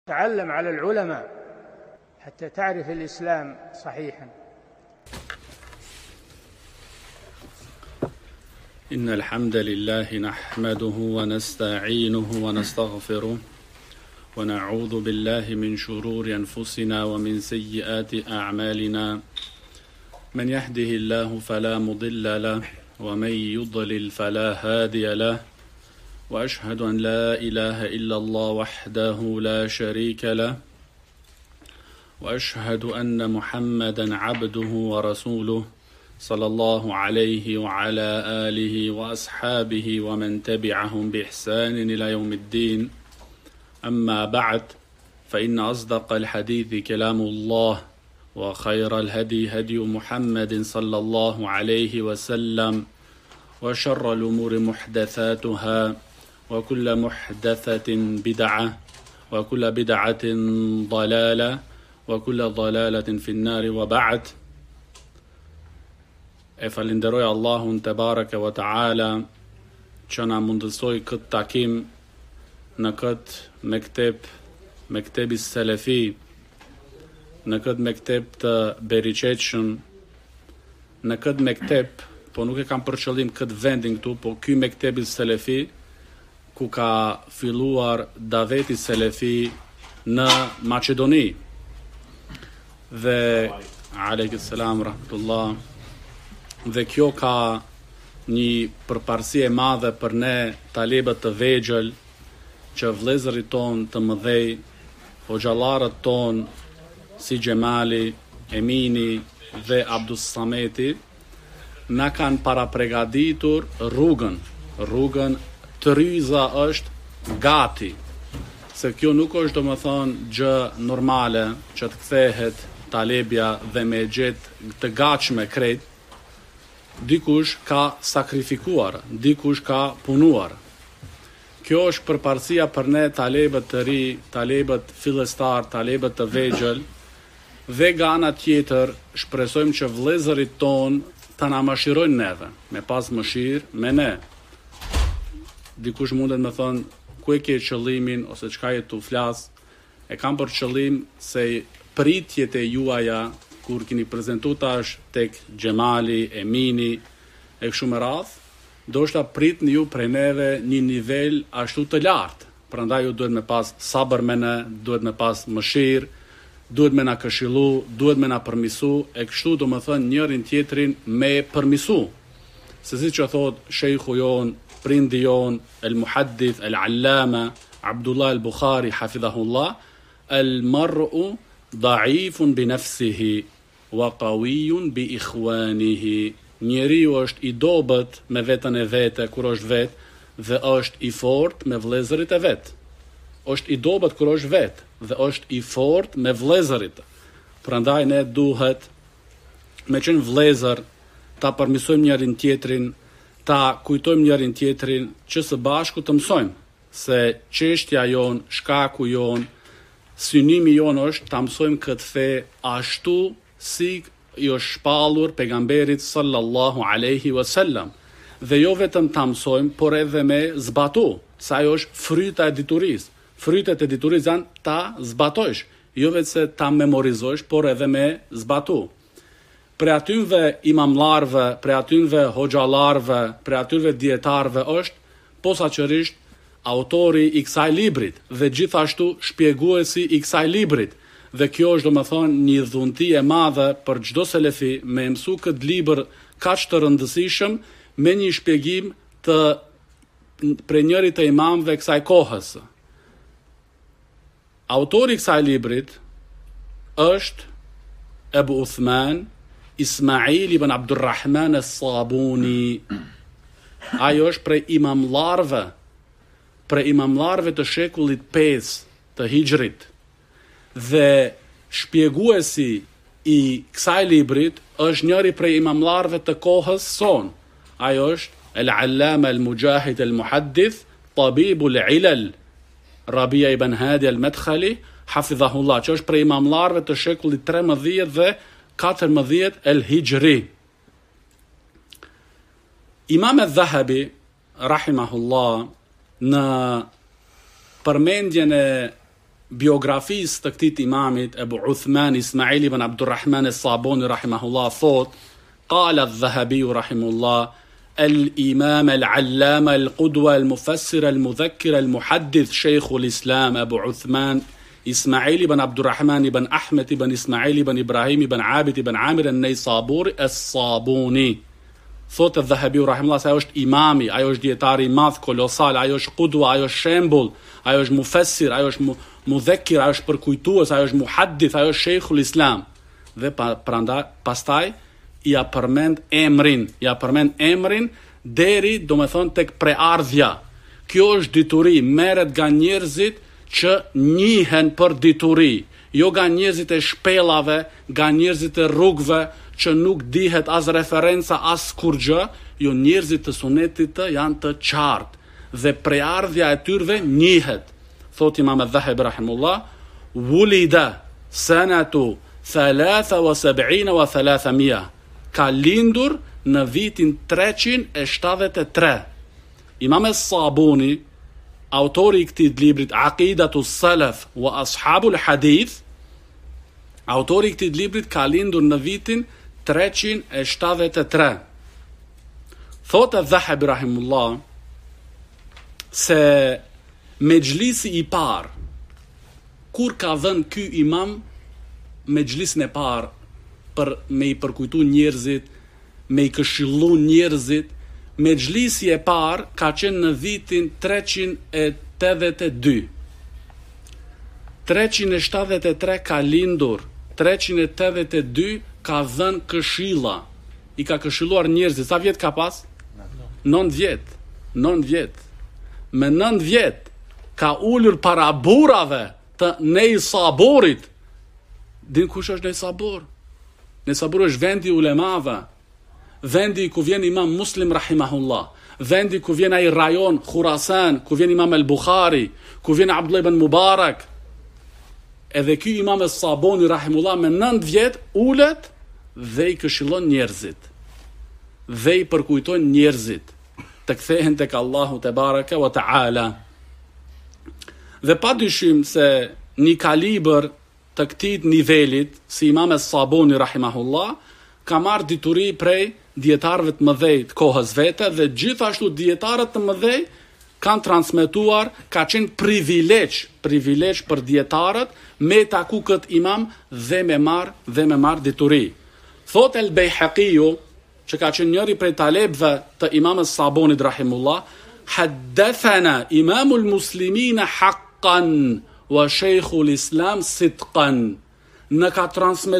تعلم على العلماء حتى تعرف الإسلام صحيحا. إن الحمد لله نحمده ونستعينه ونستغفره ونعوذ بالله من شرور أنفسنا ومن سيئات أعمالنا. من يهده الله فلا مضل له ومن يضلل فلا هادي له، وأشهد أن لا إله إلا الله وحده لا شريك له، وأشهد أن محمدا عبده ورسوله صلى الله عليه وعلى آله وأصحابه ومن تبعهم بإحسان إلى يوم الدين. أما بعد، فإن أصدق الحديث كلام الله، وخير الهدي هدي محمد صلى الله عليه وسلم، وشر الأمور محدثاتها، وكل محدثة بدعة، وكل بدعة ضلالة، وكل ضلالة في النار. وبعد. E falenderoj Allahun te bareke wa taala që na mundësoi këtë takim në këtë mektebi selefi, në këtë mekteb të beriqeqshëm, në këtë mekteb, po nuk e kam për qëllim këtë vendin këtu, po ky mektebi selefi ku ka filluar daveti selefi në Maqedoni. Dhe alaykum selam rahmetullah. Dhe kjo ka një përparësi e madhe për ne talebët të vegjël, që vëllezërit ton të mëdhej, hoxhallarët ton si Gjemali, Emini dhe Abdus Sameti na kanë parapregaditur rrugën të ryza është gati, se kjo nuk është domethënë gjë normale që të kthehet talebja dhe me gjetë të gatshme krejt. Dikush ka sakrifikuar, dikush ka punuar. Kjo është përparësia për ne talebët të ri, talebët fillestar, talebët të vegjël, dhe nga ana tjetër shpresojmë që vëllezërit ton të na mëshirojnë neve, me pas mëshirë me ne. Dikush mundet me thonë, ku e ke qëllimin ose çka je tu flas? E kam për qëllim se pritjet e juaja kur keni prezentu tash tek Gjemali, Emini e kështu me radhë, do shta pritni ju prej neve një nivel ashtu të lartë. Prandaj ju duhet me pas sabër me ne, duhet me pas mëshirë, duhet me na këshillu, duhet me na përmisu, e kështu do më thënë njërin tjetrin me përmisu. Se si që thot shejhu jon, prindi jon, el muhaddith, el allama, Abdullah el Bukhari, hafidhahullah, el mar'u da'ifun bi nafsihi wa qawiyun bi ikhwanihi. Njeriu është i dobët me veten e vete kur është vet, dhe është i fortë me vëllezërit e vet. Është i dobët kur është vet dhe është i fortë me vëllezërit. Prandaj ne duhet me qenë vëllezër ta përmirësojmë njërin tjetrin, ta kujtojmë njërin tjetrin, që së bashku të mësojmë se çështja jon, shkaku jon, synimi jon është ta mësojmë këtë fe ashtu si i është shpallur pejgamberit sallallahu alaihi wasallam, dhe jo vetëm ta mësojmë, por edhe me zbatu, sa ajo është fryta e diturisë. Frytet e diturisë janë ta zbatojsh, jo vetëm se ta memorizosh, por edhe me zbatu. Pre atyve imamlarve, pre atyve hoxhallarve, pre atyve dietarve është posaçërisht autori i kësaj librit dhe gjithashtu shpjeguesi i kësaj librit. Dhe kjo është domethënë një dhunti e madhe për çdo selefi me mësu këtë libër kaq të rëndësishëm me një shpjegim të për njërit të imamëve kësaj kohës. Autori i kësaj librit është Ebu Uthman Ismail ibn Abdurrahman as-Sabuni. Ajo është prej imamlarve të shekullit 5 të Hijrit. Dhe shpjeguesi i kësaj librit është njëri prej imamlarve të kohës son. Ajo është el-Allama el-Mujahid el-Muhaddith Tabibul Ilal Rabia ibn Hadi el-Madkhali hafidhahullah, që është prej imamlarve të shekullit 13 dhe 14 el-Hijri. Imam el-Dhahabi rahimahullah në përmendjen e biografisë të këtij imamit Abu Uthman Ismail ibn Abdurrahman as-Sabuni rahimahullah thot قال الذهبي رحمه الله الإمام العلامة القدوة المفسر المذكر المحدث شيخ الإسلام أبو عثمان إسماعيل بن عبد الرحمن بن أحمد بن إسماعيل بن إبراهيم بن عابد بن عامر النيسابوري الصابوني thot الذهبي رحمه الله se ajo është imami, ajo është dietari I madh kolosal, ajo është qudwa, ajo është shembull, ajo është mufessir, ajo është mudhakkir, ajo është përkujtues, ajo është muhaddith, ajo është sheikhul Islam. Dhe pastaj ja përmend emrin deri domethën tek preardhja. Kjo është dituri, merret nga njerëzit që njihen për dituri, jo nga njerëzit e shpellave, nga njerëzit e rrugëve që nuk dihet as referenca as kurgjë, jo njerëzit të sunetit të janë të qartë dhe preardhja e tyre njihet. Thot Imam al-Dhahabi rahimullah, wulida sanatu 73 wa 300, ka lindur në vitin 373. Imam as-Sabuni, autori I këtij librit Aqidatu Salaf wa Ashabul Hadith, autori I këtij librit ka lindur në vitin 373. Thot al-Dhahabi rahimullah se mejlisi I par, kur ka dhënë ky imam mejlisin e par për me I përkujtu njerëzit, me I këshillu njerëzit, mejlisi e par ka qenë në vitin 382. 373 ka lindur, 382 ka dhënë këshilla, I ka këshilluar njerëzit. Sa vjet ka pas? 9 vjet. 9 vjet. Me 9 vjet ka ullur para burrave të Neisaburit. Din kush është Neisabur? Neisabur është vendi ulemave, vendi ku vjen Imam Muslim rahimahullah, vendi ku vjen ai rajon Khurasan, ku vjen Imam al-Bukhari, ku vjen Abdullah ibn Mubarak. Edhe ky Imam as-Sabuni rahimullah me 9 vjet ulet dhe I këshillon njerëzit, dhe I përkujton njerëzit të kthehen tek Allahu te baraka wa taala. Dhe pa dyshim se një kalibër të këtij nivelit si Imam as-Sabuni rahimahullah ka marrë dituri prej dietarëve të mëdhej të kohës vete, dhe gjithashtu dietarët të mëdhej kanë transmetuar, ka qenë privilegj për dietarët me taku kët imam dhe me marr dituri. Thot el-Bejhaqiu, që ka qenë njëri prej talebëve të Imam as-Sabunit rahimullah, haddathana imamul muslimina haqqan wa sheikhul islam sidqan. Në ka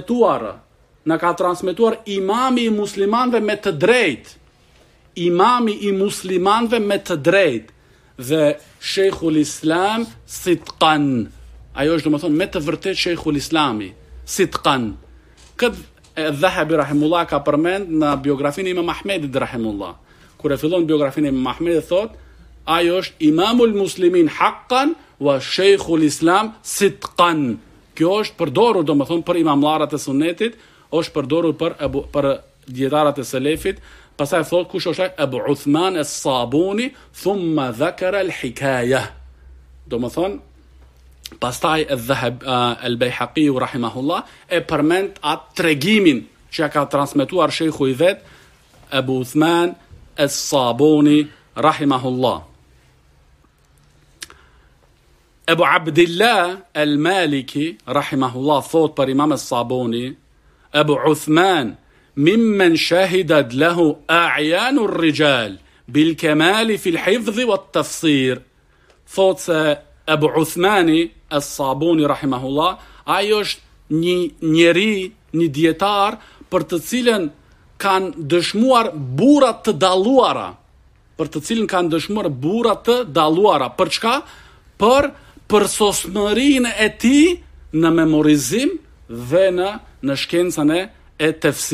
transmetuar imami I muslimanëve me të drejtë, imami I muslimanëve me të drejtë, dhe sheikhul islam sidqan. Ajo është domethënë me të vërtetë sheikhul islami, sidqan. Këtë Dhahabi rahimullah ka përmend në biografinë Imam Ahmedit rahimullah. Kur e fillon biografinë Imam Ahmedit thot, ai është imamul muslimin haqqan wa sheikhul islam sidqan. Kjo është përdorur domethënë për imamllarët e sunetit, është përdorur për dietarët e selefit. Pastaj thot kush është Abu Uthman as-Sabuni, thumma dhakara al-hikayah. Domethënë pastaj el-Bejhaqi rahimahullah e përmend atë tregimin që ka transmetuar shejhu I vet Abu Uthman as-Sabuni rahimahullah. Abu Abdillah al-Maliki rahimahullah thot për Imam as-Sabuni, Abu Uthman mimmen shahidat lahu a'yanu ar-rijal bil kamali fi al-hifdh wa at-tafsir. Thot se Abu Uthmani as-Sabuni rahimahullah, ai është një njeri, një dietar për të cilën kanë dëshmuar burra të dalluara, për çka? Për përsosmërinë e tij në memorizim dhe në shkencën e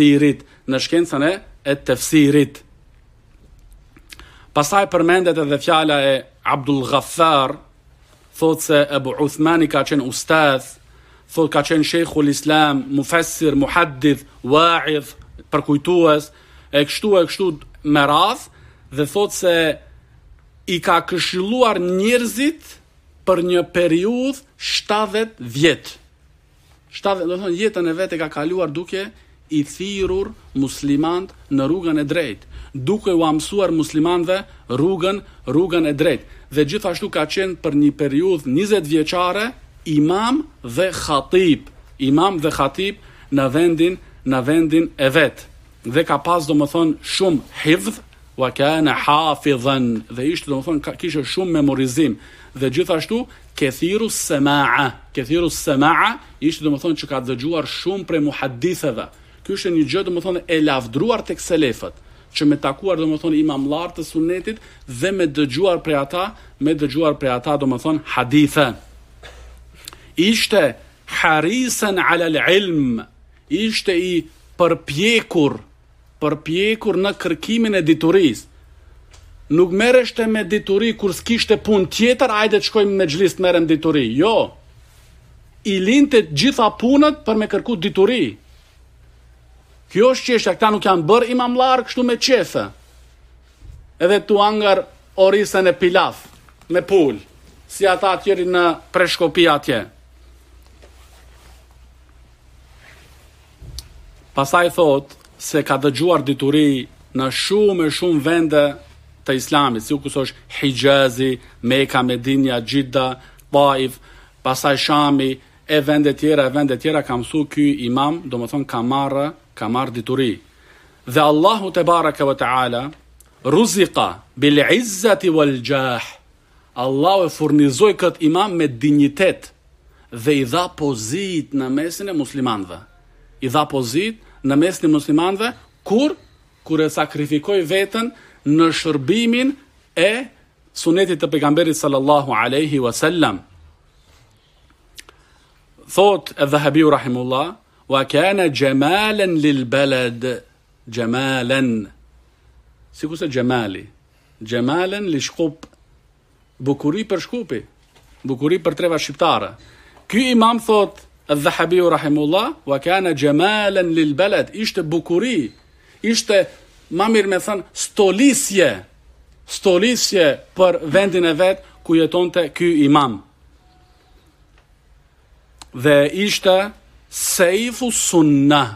tefsirit, Pastaj përmendet edhe fjala e Abdul Ghaffar, thot se Abu Uthmani ka qenë ustadh, thot ka qenë sheikhul islam, mufassir, muhaddith, wa'idh, përkujtues, e kështu me radh, dhe thot se I ka këshilluar njerëzit për një periudhë 70 vjet. 70, do të thonë jetën e vet e ka kaluar duke i thirrur muslimant në rrugën e drejtë, duke u mësuar muslimanëve rrugën e drejtë. Dhe gjithashtu ka qenë për një periudhë 20 vjeçare imam dhe khatib në vendin e vet. Dhe ka pas domethënë shumë hifdh wa kana hafidhan, dhe ishte domethënë kishte shumë memorizim, dhe gjithashtu kethiru sema'a ishte domethënë që ka dëgjuar shumë prej muhadditheve. Ky është një gjë domethënë e lavdruar tek selefët, që me takuar domethënë imamllar të sunetit dhe me dëgjuar prej ata domethënë hadithe. Ishte harisan ala al-ilm, ishte i përpjekur në kërkimin e diturisë. Nuk merreshte me dituri kur s'kishte punë tjetër, hajde të shkojmë me xhlis të merrem dituri. Jo. I linte gjitha punët për me kërku dituri. Kjo është çështja, këta nuk janë bërë imamllar kështu me qefe. Edhe tu angar orisën e pilaf me pul, si ata tjerë në Preshkopi atje. Pastaj thot se ka dëgjuar dituri në shumë vende të islamit, si kus është Hijazi, Mekka, Medinja, Gjidda, Taif, pastaj Shami, e vende tjera ka mësu ky imam, do më thonë ka marrë dituri. Dhe Allahu te baraka wa taala ruzika bil izzati wal jah. Allahu e furnizoi kët imam me dinjitet dhe i dha pozit në mesin e muslimanëve. Kur e sakrifikoi veten në shërbimin e sunetit të pejgamberit sallallahu alaihi wasallam. Thot Adh-Dhahabiu rahimullah, wa kana jamalan lil balad, jamalan. Si ku se gjemali? Gjemalen li shkup, bukuri për shkupi, bukuri për treva shqiptare. Ky imam thot Adh-Dhahabiu rahimullah, wa kana jamalan lil balad, ishte bukuri, ishte, ma mirë me thënë, stolisje për vendin e vet ku jetonte ky imam. Dhe ishte sejfu sunna,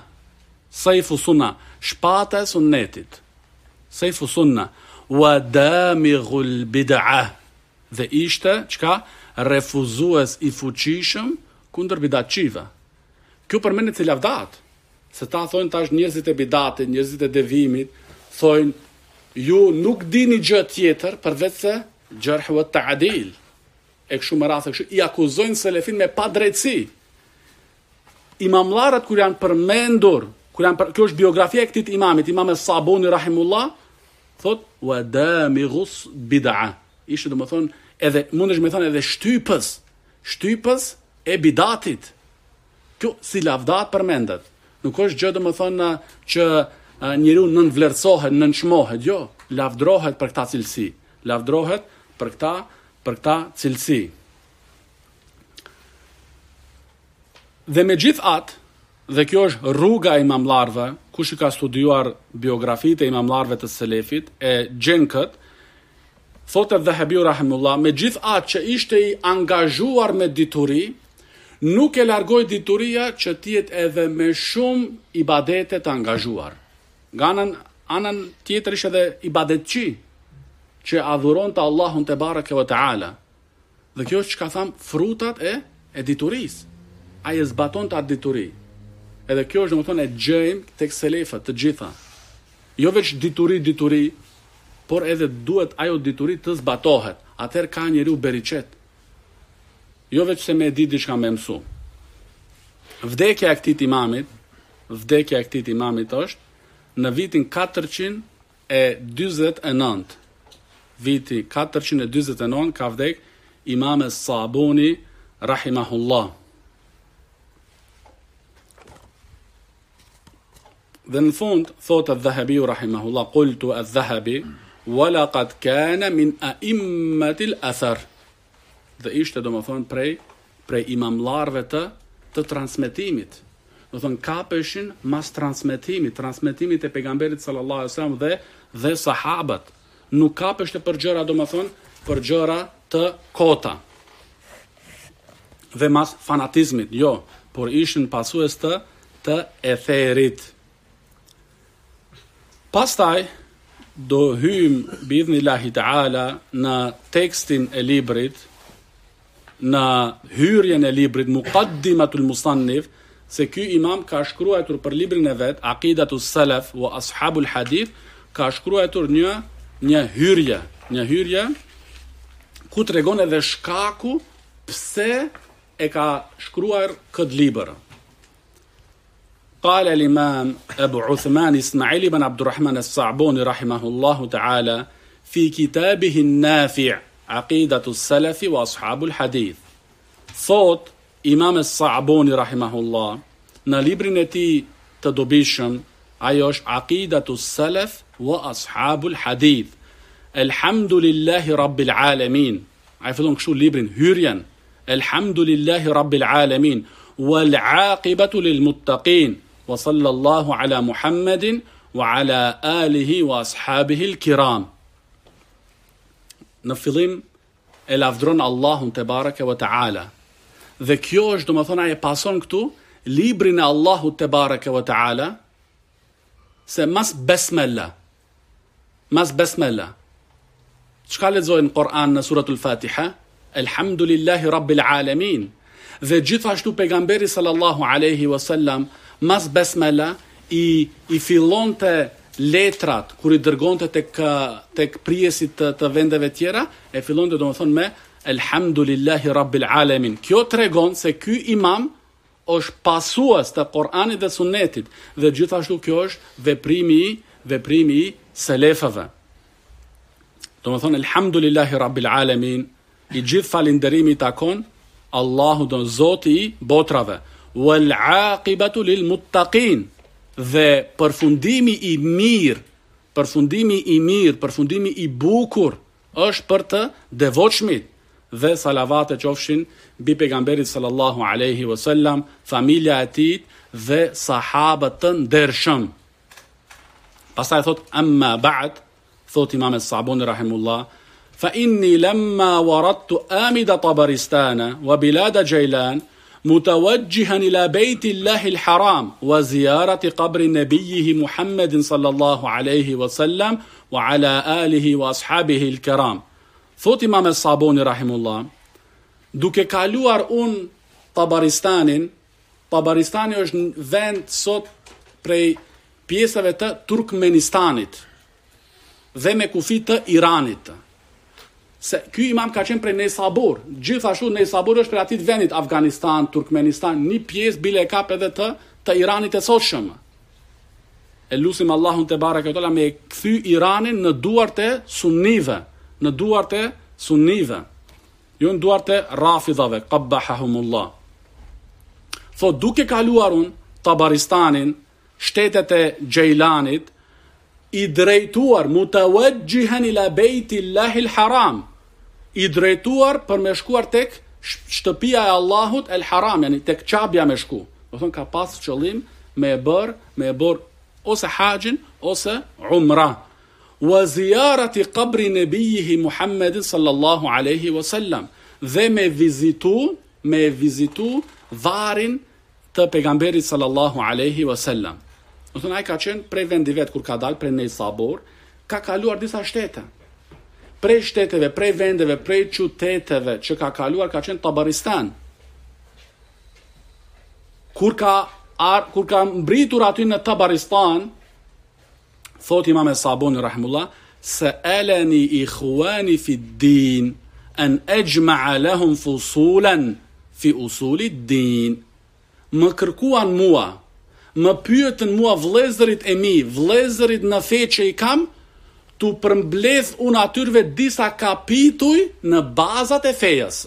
shpata e sunnetit, sejfu sunna, wa damighul bid'ah, dhe ishte, çka, refuzues i fuqishëm kundër bidatçive. Kjo përmendet si lavdat, se ta thonë tash njerëzit e bidatit, njerëzit e devimit, thonë, ju nuk dini gjë tjetër përveç se jarh wa ta'dil. E kështu me radhë, i akuzojnë selefin me padrejtësi. Imamllarët kur janë përmendur, kjo është biografia e këtij imamit, Imam Sabuni rahimullah, thot wa damighus bid'a. Ishte domethënë edhe mundesh me thënë edhe shtypës e bidatit. Kjo si lavdat përmendet. Nuk është gjë domethënë që njeriu nënvlerësohet, nënçmohet, jo, lavdrohet për këtë cilësi. Lavdrohet për këtë cilësi. Dhe me gjithë atë, dhe kjo është rruga e imamllarëve, kush i ka studiuar biografitë e imamllarëve të selefit, e gjen kët, thotë Adh-Dhahabiu rahimullah, me gjithë atë që ishte i angazhuar me dituri, nuk e largoi dituria që tjetë edhe me shumë ibadete të angazhuar. Nga anën tjetër ishte edhe ibadetçi, që adhuron të Allahun te baraka wa taala. Dhe kjo është çka tham frutat e diturisë. Ai e zbaton të atë dituri. Edhe kjo është domethënë e gjejmë tek selefët të gjitha. Jo veç dituri, por edhe duhet ajo dituri të zbatohet. Atëherë ka njeriu beriqet. Jo veç se me di diçka me mësu. Vdekja e këtij imamit është në vitin 429. Viti 429 ka vdek Imam Sabuni rahimahullah. Dhe në fund thotë Adh-Dhahabiu rahimahullah, qultu Adh-Dhahabi wa laqad kana min a'immatil athar. Dhe ishte domethënë prej imamllarëve të transmetimit. Do thonë kapeshin mas transmetimit e pejgamberit sallallahu alaihi wasallam dhe sahabët. Nuk kapeshte për gjëra domethënë për gjëra të kota. dhe mas fanatizmit, jo, por ishin pasues të etherit. Pastaj do hyjm biidhnillahi taala në tekstin e librit, në hyrjen e librit Muqaddimatul Musannif, se ky imam ka shkruar për librin e vet Aqidatus Salaf wa Ashabul Hadith, ka shkruar një hyrje ku tregon edhe shkaku pse e ka shkruar këtë libër. قال الإمام أبو عثمان إسماعيل بن عبد الرحمن الصعبوني رحمه الله تعالى في كتابه النافع عقيدة السلف وأصحاب الحديث. Thot Imam الصعبوني رحمه الله në librin e tij të dobishëm, ajo është Aqidatu Salaf wa Ashabul Hadith. Elhamdulillahi Rabbil Alamin. Ai fillon kështu librin, hyrjen. Elhamdulillahi Rabbil Alamin wal aqibatu lil muttaqin. Wa sallallahu ala Muhammedin wa ala alihi wa ashabihi al-kiram. Në fillim e lavdron Allahun te baraka wa taala. Dhe kjo është, domethënë, ai pason këtu librin e Allahut te baraka wa taala, se mas besmela. Çka lexojnë në Kur'an në suratul Fatiha? Elhamdulillahi Rabbil Alamin. Dhe gjithashtu pejgamberi sallallahu alaihi wasallam mas besmela i fillonte letrat kur i dërgonte tek prijesit të vendeve tjera, e fillonte domethënë me Elhamdulillahi Rabbil Alamin. Kjo tregon se ky imam është pasues të Kur'anit dhe Sunnetit, dhe gjithashtu kjo është veprimi i selefëve. Domethënë Elhamdulillahi Rabbil Alamin, i gjithë falënderimi takon Allahu, do Zoti i botrave. Wal aqibatu lil muttaqin, dhe përfundimi i mirë, përfundimi i bukur është për të devotshmit. Dhe salavat e qofshin mbi pejgamberit sallallahu alaihi wasallam, familja e tij dhe sahabët të ndershëm. Pastaj thot amma ba'd, thot Imam as-Sabuni rahimullah, fa inni lamma waradtu amida Tabaristana wa bilad Jaylan متوجها إلى بيت الله الحرام وزيارة قبر نبيه محمد صلى الله عليه وسلم وعلى آله وأصحابه الكرام. Thot Imam al-Sabuni rahimullah, duke kaluar unë Tabaristani është në vend sot prej pjesëve të Turkmenistanit dhe me kufi të Iranit. Se ky imam ka qenë prej Nesabur, gjithashtu Nesabur është prej atit vendit Afganistan, Turkmenistan, një pjesë bile e kap edhe të Iranit e sotshëm. E lusim Allahun te baraka tola me kthy Iranin në duart e sunnive, jo në duart e rafidhave, qabbahahumullah. Thot duke kaluar unë Tabaristanin, shtetet e Gjejlanit, i drejtuar mutawajjihan ila bejtillahi l-haram, i drejtuar për me shkuar tek shtëpia e Allahut el haram, yani tek Qabja me shku. Do thon ka pas qëllim me e bër ose haxhin ose umra. Wa ziyarati qabri nabiyhi Muhammedin sallallahu alaihi wasallam, dhe me vizitu varin të pejgamberit sallallahu alaihi wasallam. Do thon ai ka qenë prej vendi vet kur ka dalë prej Nesabur, ka kaluar disa shtete. Prej shteteve, prej vendeve, prej qyteteve që ka kaluar ka qenë Tabaristan. Kur ka mbritur aty në Tabaristan, thot Imam al-Sabuni rahimullah, sa'alani ikhwani fi d-din an ajma'a lahum fusulan fi usuli d-din. Më kërkuan mua, më pyetën mua vëllezërit e mi, vëllezërit në fe që i kam, tu përmbledh unë atyrve disa kapituj në bazat e fejes.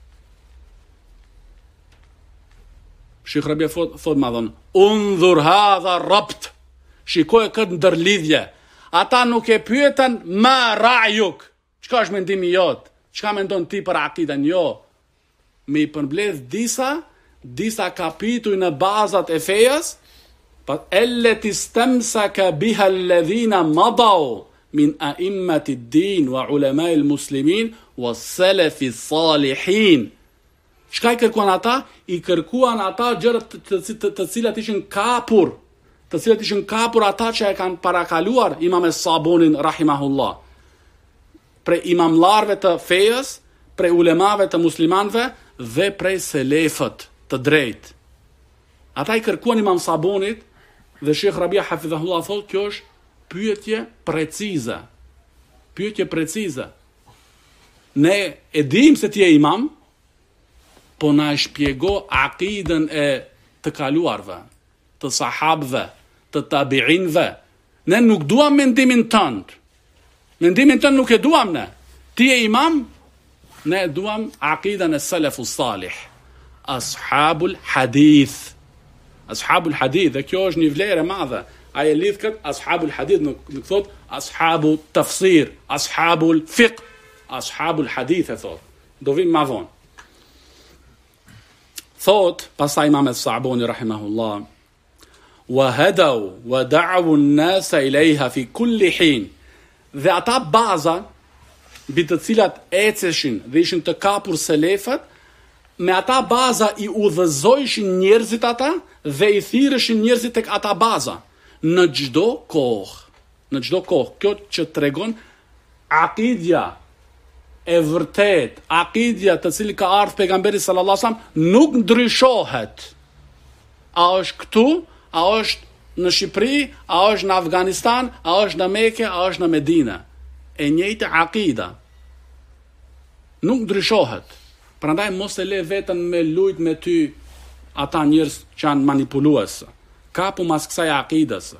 Shikh Rabia thot ma dhon, undhur hadha rabt, shikoj këtë ndërlidhje. Ata nuk e pyetën ma ra'juk, çka është mendimi jot, çka mendon ti për akiden, jo. Me i përmbledh disa kapituj në bazat e fejes, allati istamsaka biha alladhina madaw min a'immati ad-din wa ulama'i al-muslimin was salafi salihin, Çka I kërkuan ata? I kërkuan ata gjëra të cilat ishin kapur, ata që e kanë parakaluar Imam Es-Sabunin rahimahullah. Prej imamlarve të fejës, prej ulemave të muslimanve dhe prej selefët të drejtë. Ata I kërkuan Imam Sabunit dhe Sheikh Rabia hafidhahullah thotë kjo është pyetje precize. Ne e dim se ti je imam, po na e shpjego akidën e të kaluarve, të sahabëve, të tabiinëve. Ne nuk duam mendimin tënd. Mendimin tënd nuk e duam ne. Ti je imam, ne duam akidën e salafus salih, ashabul hadith. Ashabul hadith, dhe kjo është një vlerë e madhe. Ai e lidh kët ashabul hadith, nuk thot ashabu tafsir, ashabul fiqh, ashabul hadith e thot. Do vim ma vonë. Thot, pastaj Imam Es-Sabuni rahimahullah, wa hadaw wa da'u an-nasa ilayha fi kulli hin. Dhe ata baza mbi të cilat eceshin dhe ishin të kapur selefët, me ata baza I udhëzojshin njerëzit ata dhe I thirreshin njerëzit tek ata baza në çdo kohë. Kjo që tregon akidja e vërtet, akidja të cilë ka ardhur pejgamberi sallallahu alajhi wasallam nuk ndryshohet. A është këtu, a është në Shqipëri, a është në Afganistan, a është në Mekë, a është në Medinë. E njëjta akida. Nuk ndryshohet. Prandaj mos e le veten me lujt me ty ata njerëz që janë manipulues. Kapu mas kësaj akides.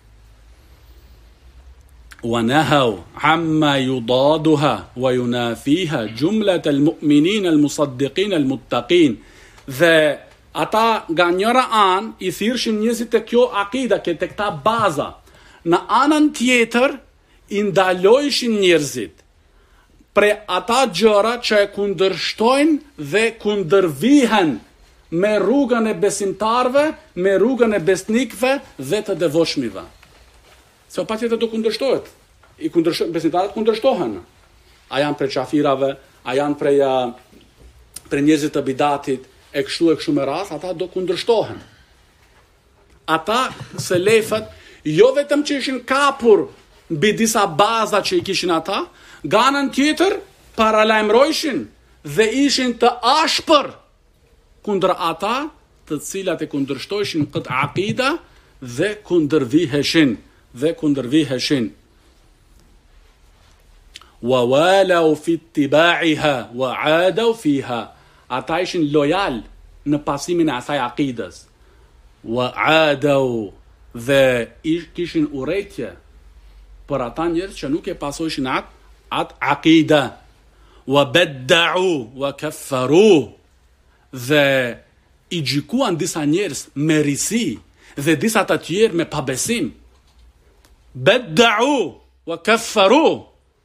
ونهوا عما يضادها وينافيها جملة المؤمنين المصدقين المتقين. Dhe ata nga njëra anë I thirrshin njerëzit te kjo akida, te këta baza. Në anën tjetër I ndalojshin njerëzit pre ata gjëra që e kundërshtojnë dhe kundërvihen me rrugën e besimtarve, me rrugën e besnikëve dhe të devotshmive. Se patjetër do kundërshtohet. Besimtarët kundërshtohen. A janë prej qafirave, a janë prej njerëzit të bidatit, e kështu me radhë, ata do kundërshtohen. Ata selefët, jo vetëm që ishin kapur mbi disa baza që I kishin ata, nga anën tjetër paralajmërojshin dhe ishin të ashpër kundër ata të cilat e kundërshtojshin këtë akida dhe kundërviheshin. Wa walau fi ittiba'iha wa 'adaw fiha. Ata ishin lojal në pasimin e asaj akides. Wa 'adaw, dhe kishin urrëtie për ata njerëz që nuk e pasojshin atë akide. Wa badda'u wa kaffaru, dhe I gjykuan disa njerëz me risi dhe disa të tjerë me pabesim. Badda'u wa kaffaru.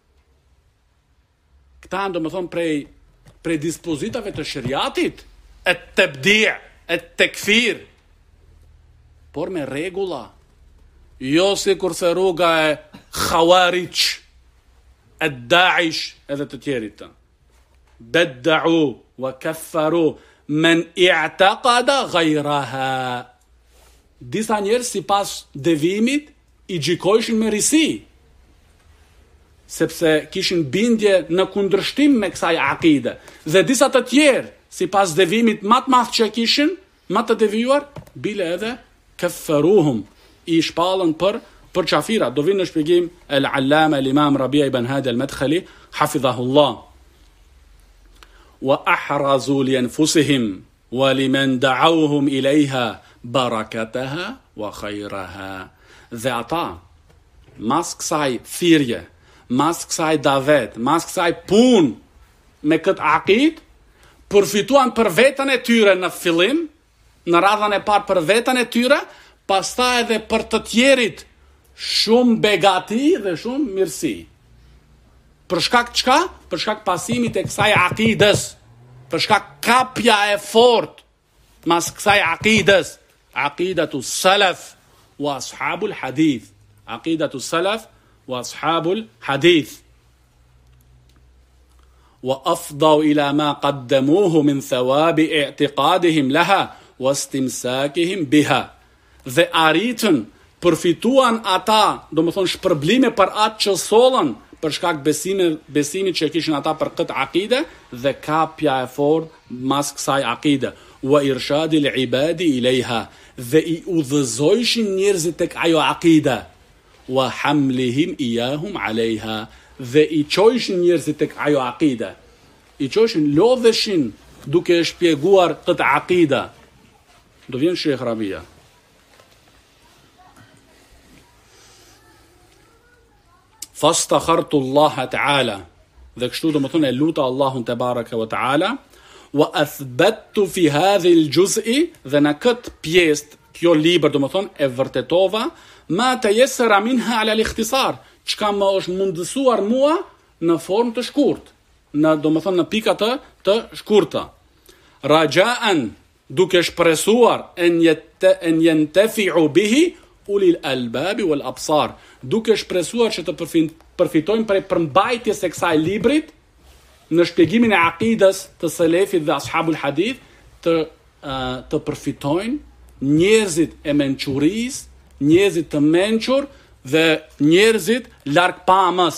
Këta do më thonë prej dispozitave të shariatit, e tabdi', e tekfir, por me rregulla. Jo si kurse rruga e Khawarij, e Daesh edhe të tjerit. Badda'u wa kaffaru men i'taqada ghayraha. Disa njerëz sipas devimit I gjykojshin me risi, sepse kishin bindje në kundërshtim me kësaj akide. Dhe disa të tjerë, sipas devimit më të madh që kishin, më të devijuar, bile edhe kaffaruhum, I shpallën për qafira. Do vinë në shpjegim al-Allama al-Imam Rabia ibn Hadi al-Madkhali hafidhahullah. Wa ahrazu li anfusihim wa liman da'awhum ilayha barakataha wa khayraha. Dhe ata, mas kësaj thirrje, mas kësaj davet, mas kësaj punë me këtë akid, përfituan për veten e tyre në fillim, në radhën e parë për veten e tyre, pastaj edhe për të tjerit shumë begati dhe shumë mirësi. Për shkak çka? Për shkak pasimit e kësaj akides, për shkak kapja e fortë mas kësaj akides, akidatu salaf wa ashabul hadith. Aqidatu salaf wa ashabul hadith. وأفضوا إلى ما قدموه من ثواب اعتقادهم لها واستمساكهم بها. Dhe arritën, përfituan ata, do më thonë shpërblime për atë që sollën, për shkak besimit që kishin ata për këtë akide, dhe kapja e fortë mas kësaj akide. Wa irshadi al-ibadi ilayha, dhe I udhëzojshin njerëzit tek ajo akide. Wa hamlihim iyahum alayha, dhe I çojshin njerëzit tek ajo akide. I çojshin, lodheshin duke shpjeguar këtë akide. Do vjen Sheikh Rabia. Fastakhartu Allah Ta'ala, dhe kështu do më thonë e luta Allahun te baraka wa ta'ala, wa athbattu fi hadhi al-juz'i, dhe në këtë pjesë, kjo libër do më thonë e vërtetova, ma tayassara minha ala al-ikhtisar, çka më është mundësuar mua në formë të shkurt, në do më thonë në pika të shkurta. Raja'an, duke shpresuar en yantafi'u bihi ulil albabi wal absar, duke shpresuar që të përfitojnë prej përmbajtjes së kësaj librit në shpjegimin e akides të selefit dhe ashabul hadith, të përfitojnë njerëzit e mençurisë, njerëzit të mençur dhe njerëzit larg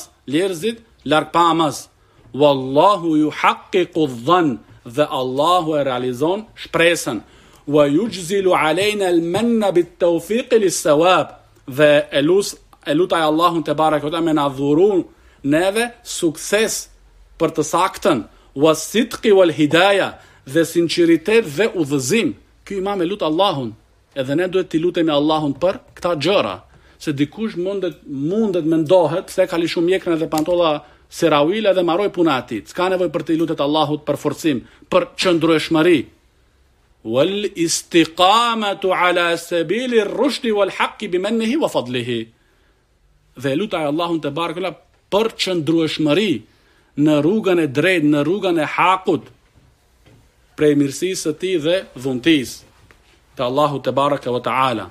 pamës, wallahu yuhaqqiqu adh-dhann, dhe Allahu e realizon shpresën. Wa yujzilu alejna al-manna bit-tawfiq lis-sawab, dhe e lutaj Allahun te baraka me na dhurun neve sukses për të saktën, was-sidqi wal-hidaya, dhe sinqeritet dhe udhëzim. Ky imam e lut Allahun, edhe ne duhet t'i lutemi Allahun për këta gjëra, se dikush mundet mendohet se ka li shumë mjekrën edhe pantolla serawila dhe maroj puna ati. S'ka nevojë për t'i lutet Allahut për forcim, për qëndrueshmëri. Wal istiqamatu ala sabili ar-rushd wal haqq bimannihi wa fadlihi. Dhe lutaj Allahun te barekula për qëndrueshmëri në rrugën e drejtë, në rrugën e hakut, prej mirësisë së Tij dhe dhuntisë te Allahu te baraka wa taala.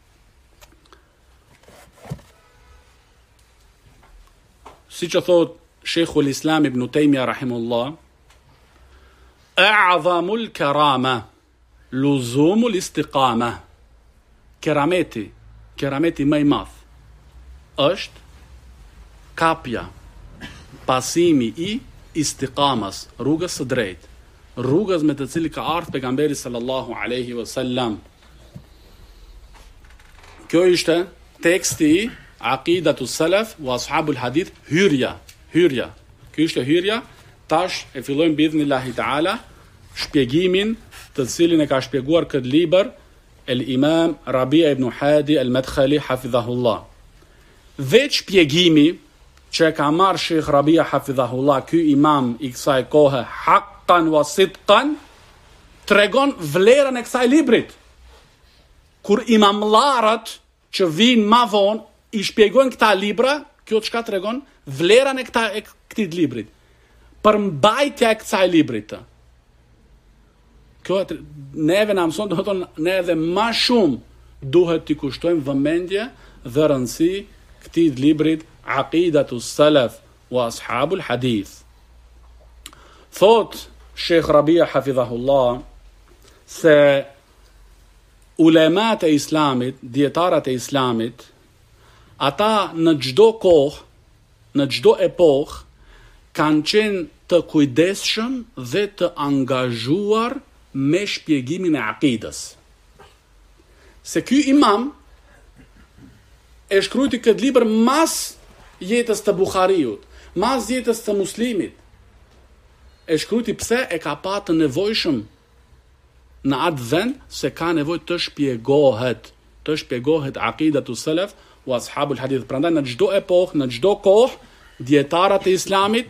Si që thot Sheikhul Islam ibn Taymiyyah rahimullah, a'zamul karama luzumul istiqama. Kerameti më I madh është kapja, pasimi I istiqamas, rrugës së drejtë, rrugës me të cilin ka ardhur pejgamberi sallallahu alaihi wasallam. Kjo ishte teksti I Aqidatu Salaf wa Ashabul Hadith, hyrja. Kjo ishte hyrja. Tash e fillojmë biidhnillahi taala shpjegimin të cilin e ka shpjeguar këtë libër el Imam Rabia ibn Hadi al-Madkhali hafidhahullah. Veç shpjegimi që ka marrë Sheikh Rabia hafidhahullah, ky imam I kësaj kohe, haqqan wa sidqan, tregon vlerën e kësaj librit. Kur imamllarët që vinë ma vonë I shpjegojnë këta libra, kjo çka tregon vlerën e këtij librit, për mbajtja e kësaj librit. Kjo neve na mëson, do të thonë ne edhe më shumë duhet t'i kushtojmë vëmendje dhe rëndësi këtij librit Aqidatu Salaf wa Ashabul Hadith. Thot Sheikh Rabia hafidhahullah se ulemat e Islamit, dietarët e Islamit, ata në çdo kohë, në çdo epokë, kanë qenë të kujdesshëm dhe të angazhuar me shpjegimin e akides. Se ky imam e shkrujti këtë libër mas jetës të Bukhariut, mas jetës të Muslimit. E shkrujti pse e ka pa të nevojshëm në atë vend, se ka nevojë të shpjegohet Aqidatu Salaf wa Ashabul Hadith. Prandaj në çdo epokë, në çdo kohë, dietarët e Islamit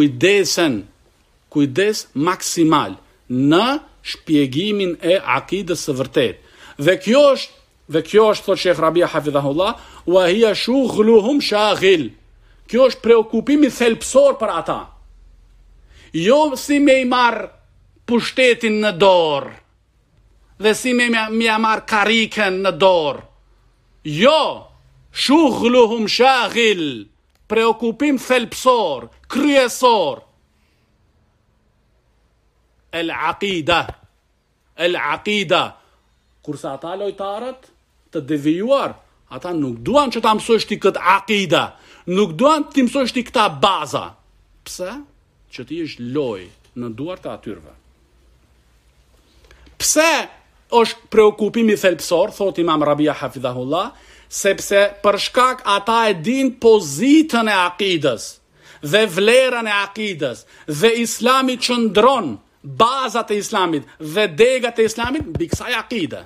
kujdes maksimal në shpjegimin e akides së vërtet. Dhe kjo është thot Sheikh Rabia hafidhahullah, wa hiya shughluhum shaghil. Kjo është preokupimi thelpsor për ata. Jo si me I marr pushtetin në dorë, dhe si me marr karikën në dorë. Jo, shughluhum shaghil, preokupim thelpsor, kryesor. el-aqida. El-aqida. Kurse ata lojtarët të devijuar, ata nuk duan që ta mësojsh ti këtë aqida, nuk duan ti mësojsh ti këta baza. Pse? Që ti është loj në duart të atyrve. Pse është preokupimi thelpsor, thot Imam Rabia Hafidhahullah, sepse për shkak ata e din pozitën e aqidës dhe vlerën e aqidës dhe Islami qëndron, bazat e Islamit dhe degat e Islamit mbi kësaj aqide.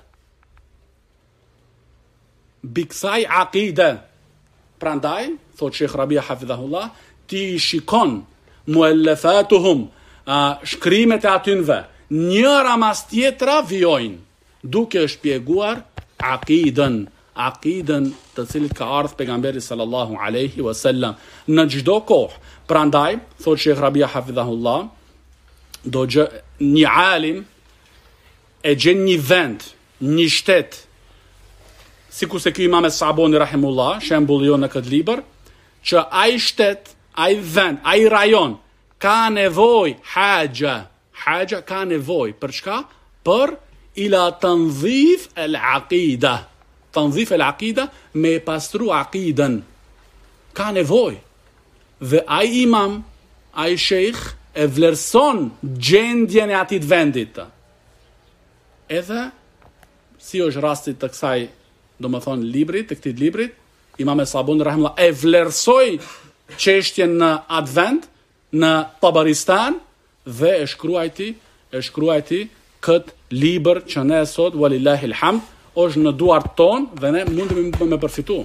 Mbi kësaj aqide. Prandaj, thot Sheikh Rabia Hafidhahullah, ti shikon muellafatuhum, shkrimet e atynve, njëra mas tjetra vjojnë, duke shpjeguar aqidën të cilit ka ardhur pejgamberi sallallahu alaihi wasallam në çdo kohë. Prandaj, thot Sheikh Rabia Hafidhahullah, një alim e gjen një vend, një shtet, sikur se ky Imam Saboni rahimullah, shembulli jo në këtë libër, që ai shtet, ai vend, ai rajon ka nevojë haja ka nevojë për çka? Për ila tanzif al-aqida. Tanzif al-aqida, me pastru aqiden. Ka nevojë. Dhe ai imam, ai sheikh e vlerëson gjendjen e atit vendit. Edhe si është rasti të kësaj, domethënë librit, të këtij librit, Imam Sabuni rahimullah e vlerësoi çështjen në atë vend, në Tabaristan, dhe e shkruajti këtë libër që ne sot, walillahi alhamd, është në duart ton dhe ne mundemi me përfitu.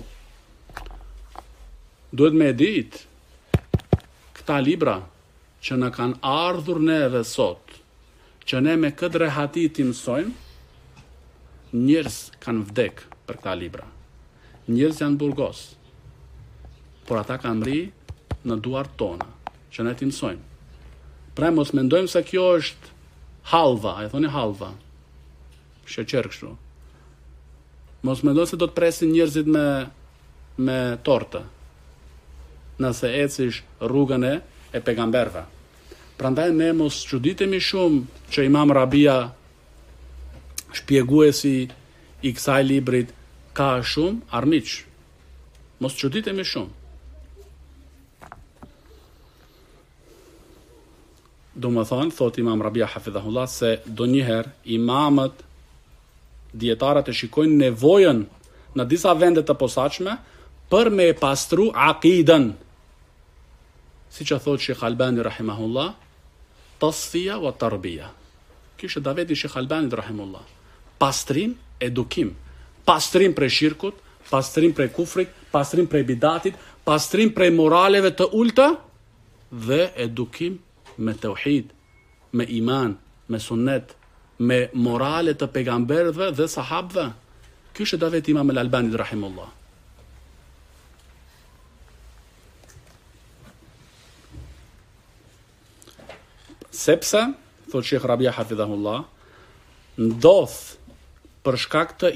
Duhet me ditë këta libra që na kanë ardhur neve sot, që ne me këtë rehati ti mësojmë, njerëz kanë vdek për këta libra. Njerëz janë burgos, por ata kanë mri në duart tona, që ne ti mësojmë. Pra mos mendojmë se kjo është halva, e thoni halva, sheqer kështu. Mos mendojmë se do të presin njerëzit me tortë, nëse ecish rrugën e pejgamberëve. Prandaj ne mos çuditemi shumë që Imam Rabia, shpjeguesi i kësaj librit, ka shumë armiq. Mos çuditemi shumë. Do më thonë, thot Imam Rabia Hafidhahullah, se do njëherë imamët, dietarët e shikojnë nevojën në disa vendet të posaçme për me pastru aqidën. Si që thot Sheikh Albani rahimahullah, tasfia wa tarbia. Kishë daveti Sheikh Albani rahimahullah. Pastrim, edukim. Pastrim prej shirkut, pastrim prej kufrit, pastrim prej bidatit, pastrim prej moraleve të ulta dhe edukim me tauhid, me iman, me sunnet, me morale të pejgamberëve dhe sahabëve. Ky është daveti Imam Al-Albani rahimahullah. Sepse, thot Sheikh Rabia Hafidhahullah, ndodh për shkak të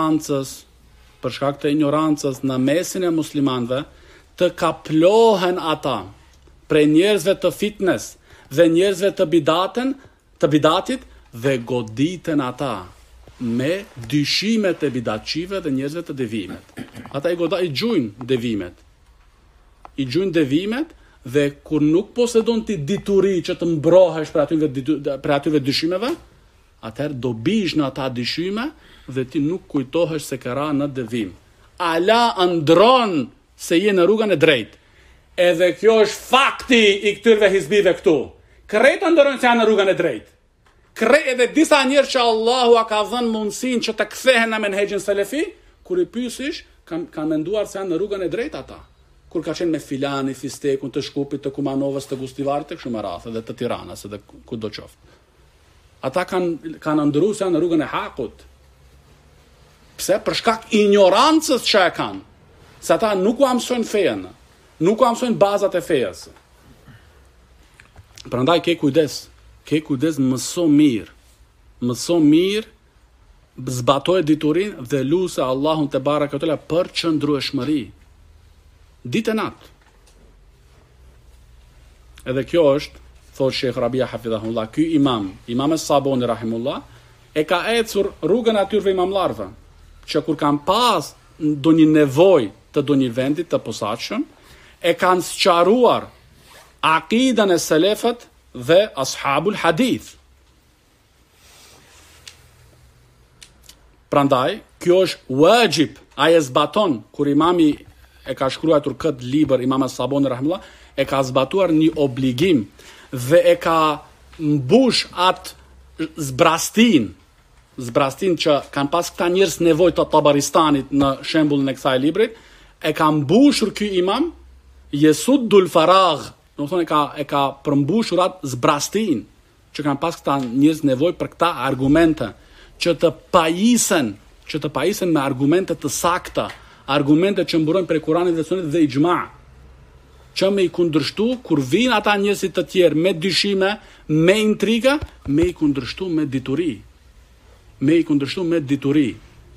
ignorancës në mesin e muslimanëve të kaplohen ata prej njerëzve të fitnes dhe njerëzve të bidatit dhe goditen ata me dyshimet e bidatçive dhe njerëzve të devimet. Ata i gjujnë devimet. I gjujnë devimet dhe kur nuk posedon ti dituri që të mbrohesh për atyve dyshimeve, atëherë do bish në ata dyshime dhe ti nuk kujtohesh se këra në devim. Ala ndron se je në rrugën e drejtë. Edhe kjo është fakti i këtyrve hizbive këtu. Kretë ndërojnë se janë në rrugën e drejtë. Edhe disa njerë që Allahu a ka dhënë mundësin që të kthehen në menhegjin selefi, kur i pyesish, kanë menduar se janë në rrugën e drejtë ata. Kur ka qenë me Filani, Fistekun, të Shkupit, të Kumanovës, të Gustivarit, të kështu me radhë, dhe të Tiranës, edhe ku do qoftë. Ata kanë ndëruar se janë në rrugën e hakut. Pse? Për shkak ignorancës që e kanë. Se ata nuk u mësojnë fejen, nuk u mësojnë bazat e fejes. Prandaj ke kujdes, mëso mirë, zbatoj diturin dhe lutse Allahun te barekatulla për qëndrueshmëri. Ditë e natë. Edhe kjo është thot Sheikh Rabia hafidhahullah, ky imam Saboni rahimullah, e ka ecur rrugën atyrve imamlarve, që kur kanë pas do një nevoj të do një vendit të posaçëm, e kanë sqaruar aqidën e selefët dhe ashabul hadith. Prandaj, kjo është wajib, ai e zbaton, kur imami e ka shkruar këtë libër, imam Saboni rahimullah, e ka zbatuar një obligim dhe e ka mbush atë zbrastin që kanë pas këta njerëz nevojë të Tabaristanit në shembullin e kësaj librit, e ka mbushur ky imam Yesuddul Faragh, do të thonë e ka përmbushur atë zbrastin që kanë pas këta njerëz nevojë për këta argumente që të pajisen me argumente të sakta, argumente që mburojnë prej Kuranit dhe Sunetit dhe ixhma, që me i kundërshtu kur vinë ata njerëzit të tjerë me dyshime, me intriga, me i kundërshtu me dituri.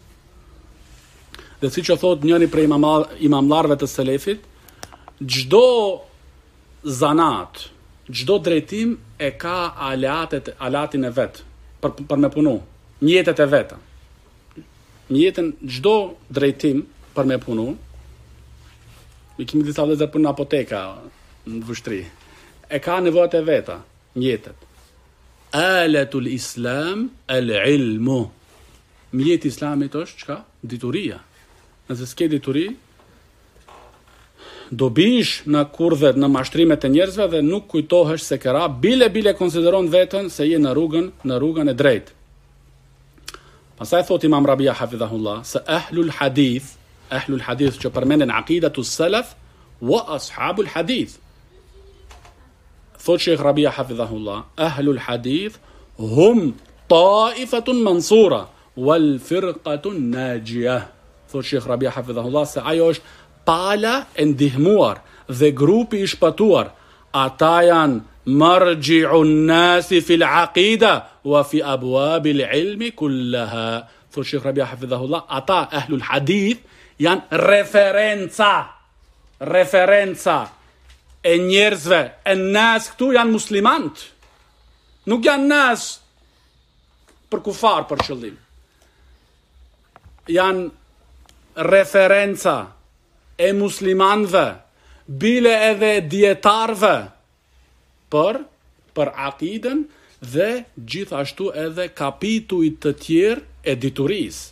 Dhe si që thot njëri prej imamlarve të selefit, gjdo zanat, gjdo drejtim e ka alatin e vetë për me punu, mjetet e veta. Mjetën gjdo drejtim për me punu, i kemi disa vëllezër për në apoteka në vështri, e ka nevojat e veta, mjetet. Alatul Islam al-ilmu. Mjeti Islamit është çka? Dituria. Nëse s'ke dituri, do bish në kurvet, në mashtrimet e njerëzve dhe nuk kujtohesh se këra, bile konsideron veten se je në rrugën e drejtë. Pastaj thot Imam Rabia hafidhahullah se ahlul hadith që përmenden aqidatu salaf wa ashabul hadith. Thot Sheikh Rabia hafidhahullah, ahlul hadith hum taifatun mansura wal firqatun najiyah. Thot Sheikh Rabia hafidhahullah se ajo është pala e ndihmuar dhe grupi i shpëtuar. Ata janë marji'un nasi fil aqida wa fi abwabil ilmi kullaha. Thot Sheikh Rabia hafidhahullah, ata ahlul hadith janë referenca e njerëzve, e nas këtu janë muslimant. Nuk janë nas për kufar për qëllim. Janë referenca e muslimanve, bile edhe dietarve për aqiden dhe gjithashtu edhe kapituit të tjerë e diturisë.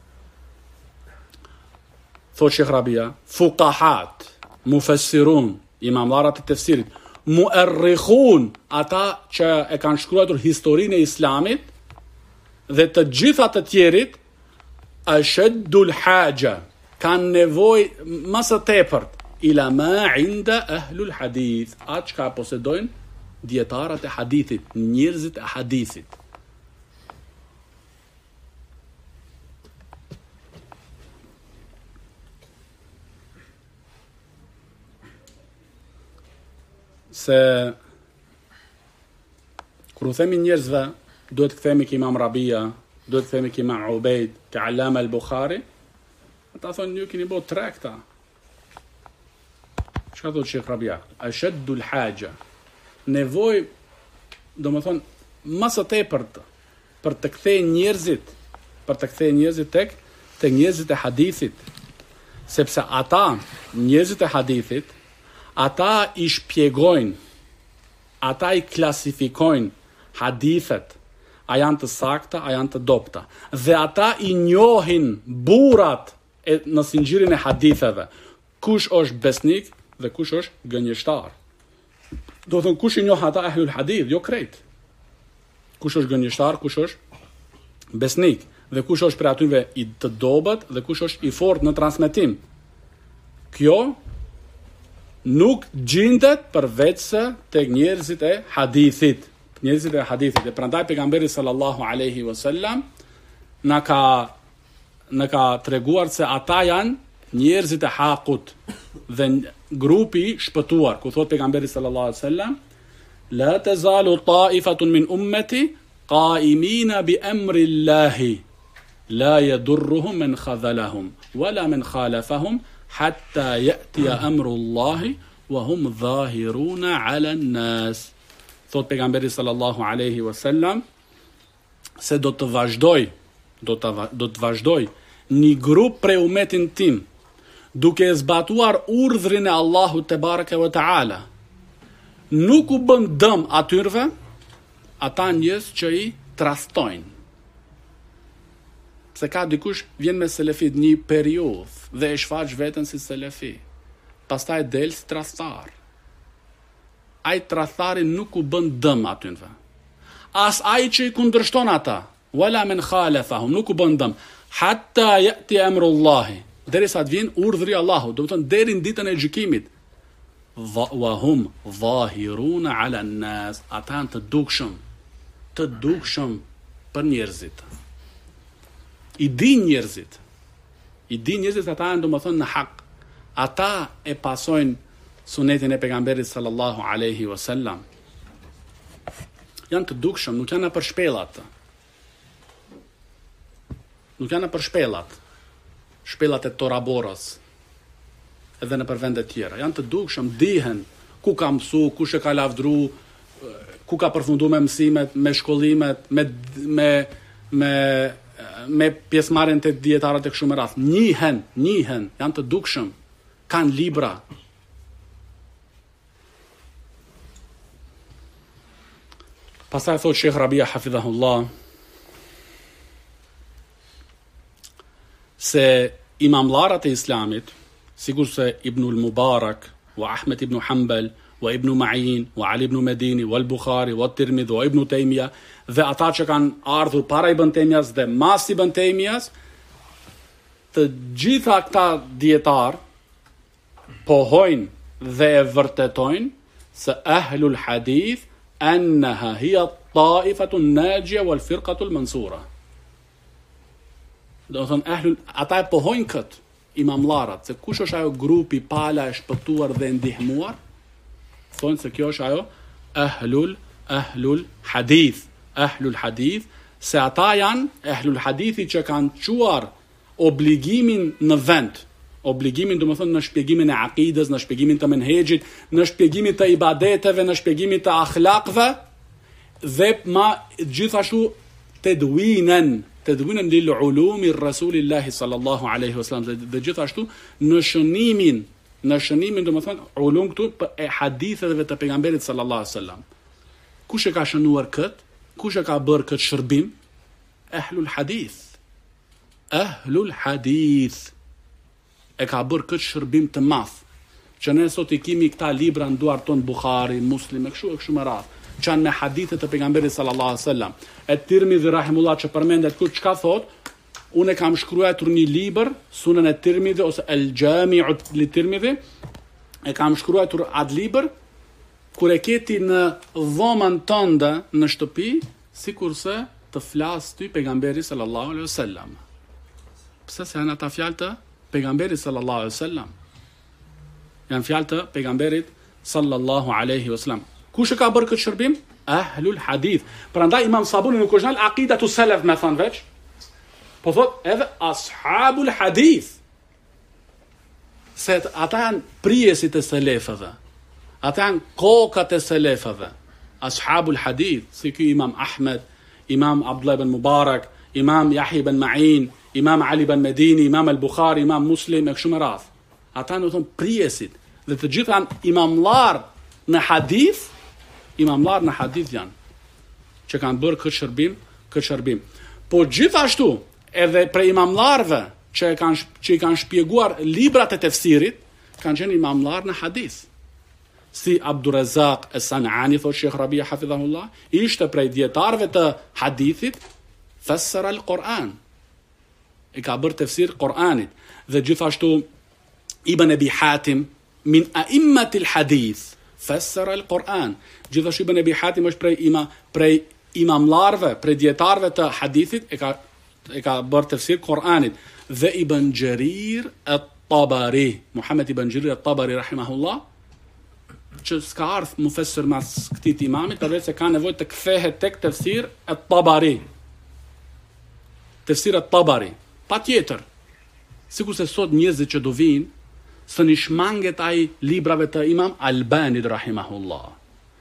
Thot Sheikh Rabia, fuqahat, mufassirun, imamlarët e tefsirit, muerrikhun, ata që e kanë shkruar historinë e Islamit, dhe të gjitha të tjerit, ashaddul haja, kanë nevojë më së tepërt ila ma inda ahlul hadith, atë që posedojnë dietarët e hadithit, njerëzit e hadithit. Se kur u themi njerëzve, duhet të themi Imam Rabia, duhet të themi Imam Ubejd, ka Allama al-Bukhari, ata thonë ju keni bërë tre këta. Çka thotë Sheikh Rabia? Ashaddul haja. Nevojë, domethënë më së tepërt për të kthejë njerëzit tek njerëzit e hadithit, sepse ata njerëzit e hadithit ata i shpjegojnë, ata i klasifikojnë hadithet, a janë të sakta, a janë të dobta. Dhe ata i njohin burrat në sinxhirin e haditheve. Kush është besnik dhe kush është gënjeshtar. Do të thonë kush i njoh ata ahlul hadith, jo krejt. Kush është gënjeshtar, kush është besnik, dhe kush është për atyve i të dobët dhe kush është i fortë në transmetim. Kjo nuk gjendet përveçse tek njerëzit e hadithit. E prandaj pejgamberi sallallahu alaihi wasallam na ka treguar se ata janë njerëzit e hakut dhe grupi shpëtuar. Ku thot pejgamberi sallallahu alaihi wasallam, la tazalu ta'ifatun min ummati qa'imina bi amri Allahi la yadurruhum man khadhalahum wala man khalafahum hatta ya'tiya amru Allahi wa hum zahiruna 'ala an-nas. thot pejgamberi sallallahu alaihi wasallam, se do të vazhdoj një grup prej umetin tim, duke e zbatuar urdhrin e Allahut te bareke ve taala, nuk u bën dëm atyrve ata njerëz që i trastojnë. Se ka dikush vjen me selefit një periudhë dhe e shfaq veten si selefi, pastaj del si trastar. Ai trastari nuk u bën dëm atyrve. As ai që i kundërshton ata, wala men khalafahum, nuk u bën dëm, hatta yati amrullahi, derisa të vjen urdhri i Allahut, do të thonë deri në ditën e gjykimit. Wa hum zahiruna ala an-nas, ata janë të dukshëm për njerëzit. I din njerëzit ata janë domethënë në hak. Ata e pasojnë sunetin e pejgamberit sallallahu alaihi wasallam. Janë të dukshëm, nuk janë për shpellat. Nuk janë për shpellat e Toraborës, edhe në për vende tjera. Janë të dukshëm, dihen ku ka mësu, kush e ka lavdru, ku ka përfundu me mësimet, me shkollimet, me pjesëmarrjen te dietarët e kështu me radhë. Njihen, janë të dukshëm, kanë libra. Pastaj thot Sheikh Rabia hafidhahullah se imamllarat e Islamit, sikur se Ibnul Mubarak, wa Ahmed ibn Hanbal, wa Ibn Ma'in, wa Ali ibn Medini, wa al-Bukhari, wa Tirmidhi, wa Ibn Taymiyyah, dhe ata që kanë ardhur para Ibn Taymiyyahs dhe mas Ibn Taymiyyahs, të gjitha këta dietar pohojnë dhe e vërtetojnë se ahlul hadith annaha hiya at-ta'ifatu an-najiyah wal firqatu al-mansura. Do të thonë ata e pohojnë këtë imamllarat, se kush është ajo grupi pala e shpëtuar dhe ndihmuar? Thonë se kjo është ajo ahlul hadith, se ata janë ahlul hadithi që kanë quar obligimin në vend. Obligimin, do të thonë, në shpjegimin e akidës, në shpjegimin të menhexhit, në shpjegimin të ibadeteve, në shpjegimin të akhlaqve, dhe gjithashtu tedwinen lil ulumi rasulillahi sallallahu alaihi wasallam, dhe gjithashtu në shënimin do të thonë ulum këtu e haditheve të pejgamberit sallallahu alaihi wasallam. Kush e ka shënuar kët? Kush e ka bërë kët shërbim? Ahlul hadith e ka bërë këtë shërbim të madh, që ne sot i kemi këta libra në duart ton, Bukhari, Muslim, e kështu me radhë, që janë me hadithet të pejgamberit sallallahu alaihi wasallam. E Tirmidhi rahimullah që përmendet kur çka thot, unë kam shkruar një libër, Sunan e Tirmidhi ose El Jami'u li Tirmidhi, e kam shkruar atë libër kur e keti në dhomën tënde në shtëpi, sikurse të flas ty pejgamberi sallallahu alaihi wasallam. Pse se janë ata fjalë të pejgamberit sallallahu alaihi wasallam? Janë fjalë të pejgamberit sallallahu alaihi wasallam. Kush e ka bërë këtë shërbim? Ahlul hadith. Prandaj Imam Sabuni nuk është në aqidatu salaf me thënë veç, po thot edhe ashabul hadith. Se ata janë prijesit e selefëve. Ata janë kokat e selefëve. Ashabul hadith, si ky Imam Ahmed, Imam Abdullah ibn Mubarak, Imam Yahya ibn Ma'in, Imam Ali ibn Medini, Imam al-Bukhari, Imam Muslim, e kështu me radhë. Ata në thonë prijesit, dhe të gjithë janë imamlar në hadith janë, që kanë bërë këtë shërbim. Po gjithashtu, edhe prej imamlarve që i kanë shpjeguar librat e tefsirit, kanë qenë imamlar në hadith. Si Abdurrazzaq as-San'ani, thot Sheikh Rabia hafidhahullah, ishte prej dietarëve të hadithit, fassara al-Quran. E ka bërë tefsir Kur'anit. Dhe gjithashtu Ibn Abi Hatim min a'immatil hadith fassara al-Quran. Gjithashtu Ibn Abi Hatim është prej imamlarve, prej dietarëve të hadithit, e ka bërë tefsir Kur'anit. Dhe Ibn Jarir at-Tabari, Muhammad ibn Jarir at-Tabari rahimahullah, që s'ka ardhur mufessir mas këtij imamit, përveç se ka nevojë të kthehet tek tefsir at-Tabari. Tefsir at-Tabari. Patjetër, sikur se sot njerëzit që do vinë, së një shmanget ai librave të Imam Albanit rahimahullah.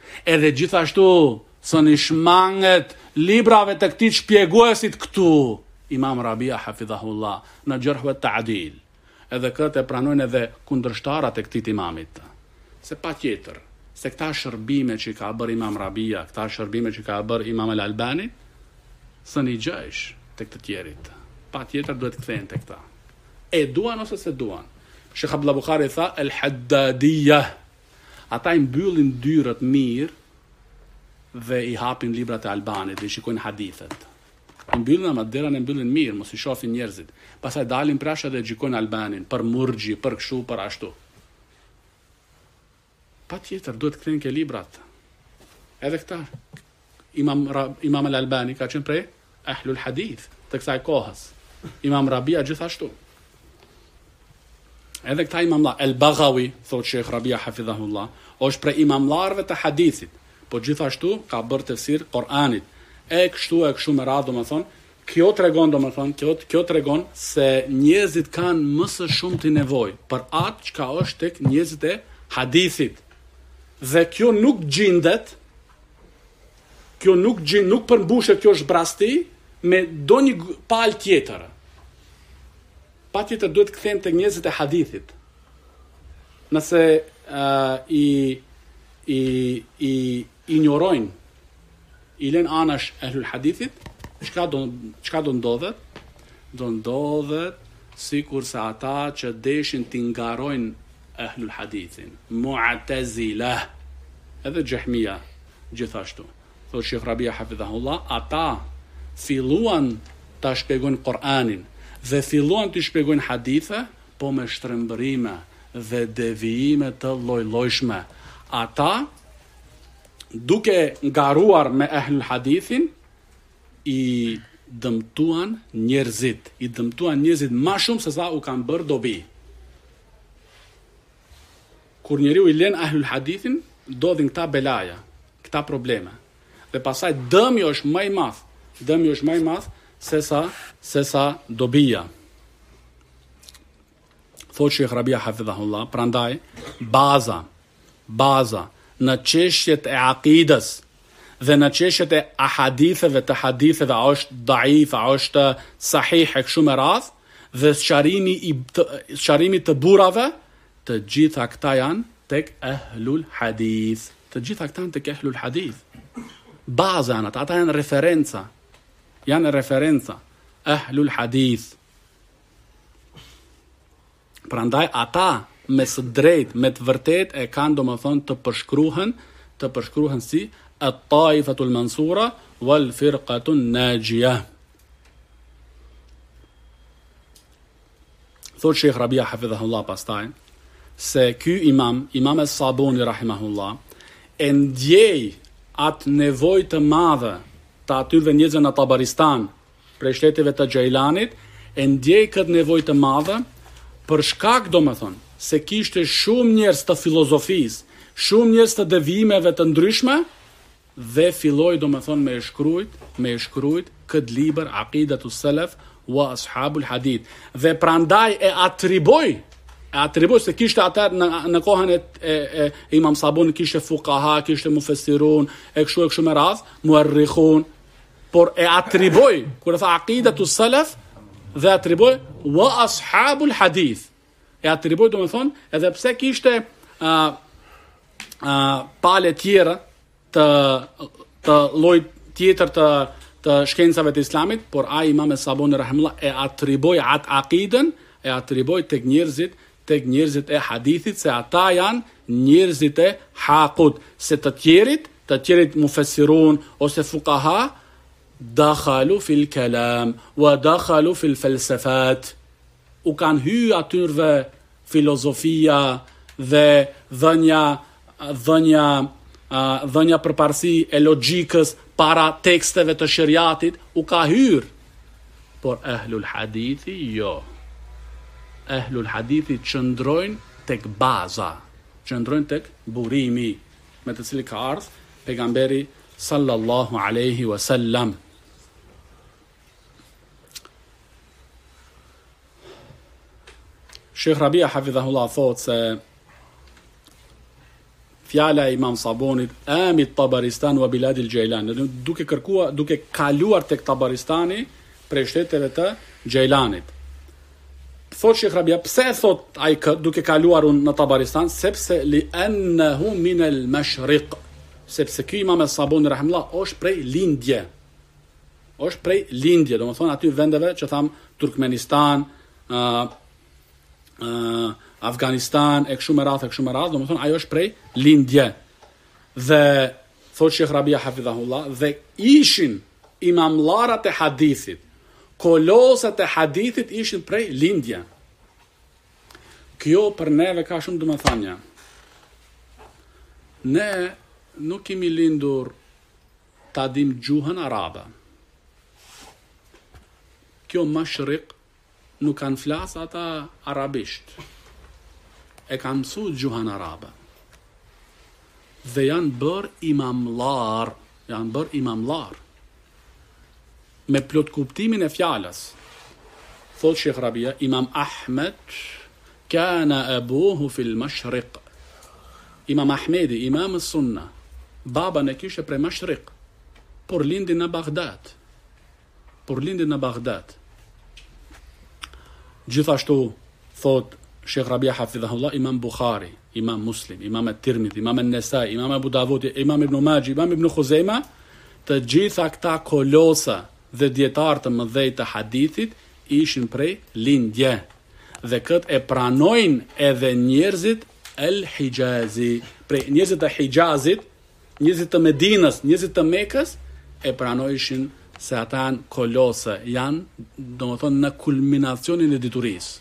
Edhe gjithashtu së një shmanget librave të këtij shpjeguesit këtu, Imam Rabia hafidhahullah, në Jarh wa Ta'dil. Edhe këtë e pranojnë edhe kundërshtarat e këtij imamit. Se patjetër, se këta shërbime që ka bërë Imam Rabia, këta shërbime që ka bërë Imam Al-Albani, së një gjësh të këtë tjerit. Patjetër duhet kthehen të këta. E duan ose se duan. Shekh Abdullah Bukhari tha, el-Haddadiyya. Ata i mbyllin dyrët mirë dhe i hapin librat e Albanit dhe i shikojnë hadithet. I mbyllin ama derën e mbyllin mirë, mos i shohin njerëzit. Pastaj dalin prashë dhe gjikojnë Albanin për murxhi, për kështu, për ashtu. Patjetër duhet kthehen ke librat. Edhe këta Imam Al-Albani ka qenë prej Ahlul Hadith të kësaj kohës. Imam Rabia gjithashtu. Edhe këta imamlar, El-Baghawi, thot Sheikh Rabia hafidhahullah, është prej imamlarëve të hadithit, po gjithashtu ka bërë tefsir Kur'anit. E kështu me radhë, domethënë, kjo tregon se njerëzit kanë më së shumti nevojë për atë çka është tek njerëzit e hadithit. Dhe kjo nuk gjendet, nuk përmbushet kjo zbrasti me ndonjë palë tjetër. Patjetër duhet kthehen tek njerëzit e hadithit. Nëse i ignorojnë, i lën anash Ahlul Hadithit, çka do ndodhet? Do ndodhet sikur se ata që deshin t'i ngarojnë Ahlul Hadithin, Mu'tazila, edhe Jahmiya gjithashtu. Thot Sheikh Rabia hafidhahullah, ata filluan ta shpjegojnë Kur'anin dhe filluan të shpjegojnë hadithe, po me shtrembërime dhe devijime të lloj-llojshme. Ata, duke ngaruar me Ahlul Hadithin, i dëmtuan njerëzit më shumë se sa u kanë bërë dobi. Kur njeriu i lën Ahlul Hadithin, ndodhin këta belaja, këta probleme. Dhe pastaj dëmi është më i madh se sa dobia. Thot Sheikh Rabia hafidhahullah, prandaj baza në çështjet e akidës dhe në çështjet e ahaditheve të haditheve, a është daif, a është sahih e kështu me radhë, dhe sqarimi të burrave, të gjitha këta janë tek Ahlul Hadith. Të gjitha këta janë tek Ahlul Hadith. Baza janë ata janë referenca. Ahlul Hadith. Prandaj ata me së drejt, me të vërtet e kanë domethënë të përshkruhen si at-Taifatul Mansura wal Firqatun Najiyah. Thot Sheikh Rabia hafidhahullah pastaj se ky imam as-Sabuni rahimahullah, e ndjej atë nevojë të madhe të atyre njerëzve në Tabaristan, prej shteteve të Gjejlanit, e ndjej këtë nevojë të madhe për shkak domethënë se kishte shumë njerëz të filozofisë, shumë njerëz të devijimeve të ndryshme, dhe filloi domethënë me e shkruajt këtë libër Aqidatus Salaf wa Ashabul Hadith. Dhe prandaj e atriboi se kishte ata në kohën e Imam Sabuni, kishte fuqaha, kishte mufassirun, e kështu me radh, muarrikhun, por e atriboi kur e tha Aqidatus Salaf dhe atriboi wa Ashabul Hadith. E atriboi domethënë edhe pse kishte palë tjera të lloj tjetër të shkencave të Islamit, por ai Imam Sabuni rahimullah e atriboi atë aqidën, e atriboi tek njerëzit e hadithit, se ata janë njerëzit e haqut, se të tjerit mufassirun ose fuqaha dakhalu fil kalam wa dakhalu fil falsafat, u kanë hyrë atyrve filozofia dhe dhënja përparësi e logjikës para teksteve të shariatit, u ka hyrë. Por Ahlul Hadithi jo. Ahlul Hadithi qëndrojnë tek baza, qëndrojnë tek burimi, me të cilin ka ardhur pejgamberi sallallahu alaihi wasallam. Sheikh Rabia hafidhahullah thot se fjala e Imam Sabonit, amit Tabaristan wa biladil Gjejlan, duke kaluar tek Tabaristani prej shteteve të Gjejlanit. Thot Sheikh Rabia, pse e thot ai kët duke kaluar unë në Tabaristan? Sepse li annahu min al-mashriq, sepse ky Imam Saboni rahimullah është prej lindje. Është prej lindje, domethënë aty vendeve që tham Turkmenistan, Afganistan, e kështu me radhë, domethënë ajo është prej lindje. Dhe thot Sheikh Rabia hafidhahullah, dhe ishin imamllarat e hadithit, kolosat e hadithit ishin prej lindje. Kjo për neve ka shumë domethënie. Ne nuk kemi lindur ta dim gjuhën arabe. Kjo mashriq nuk kanë flas ata arabisht. E kanë mësu gjuhën arabe. Dhe janë bërë imamlar. Me plot kuptimin e fjalës. Thot Sheikh Rabia, Imam Ahmed kana abuhu fil mashriq. Imam Ahmedi, Imam Sunna, baba në kishte prej mashriq, por lindi në Baghdad. Gjithashtu thot Sheikh Rabia hafidhahullah, Imam Bukhari, Imam Muslim, Imam Tirmidhi, Imam Nesai, Imam Abu Dawud, Imam Ibn Majah, Imam Ibn Khuzaima, të gjitha këta kolosa dhe dietar të mëdhej të hadithit ishin prej lindje. Dhe këtë e pranojnë edhe njerëzit el-Hijazi, prej njerëzit të Hijazit, njerëzit të Medinës, njerëzit të Mekës, e pranojshin se ata janë kolose, janë, domethënë, në kulminacionin e diturisë.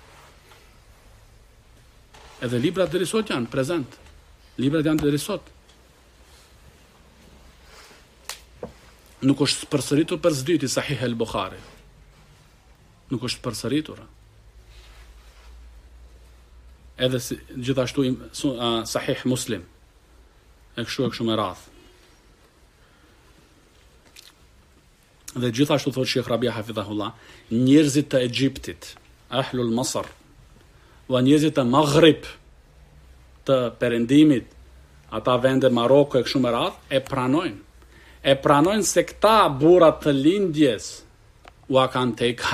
Edhe librat deri sot janë prezent. Librat janë deri sot. Nuk është përsëritur për zdyti Sahih al-Bukhari. Nuk është përsëritur. Edhe gjithashtu Sahih Muslim. E kështu me radhë. Dhe gjithashtu thot Sheikh Rabia hafidhahullah, njerëzit të Egjiptit, Ahlul Masr, dhe njerëzit të Maghrib, të perëndimit, ata vende Maroko e kështu me radhë, e pranojnë se këta burrat të lindjes u kanë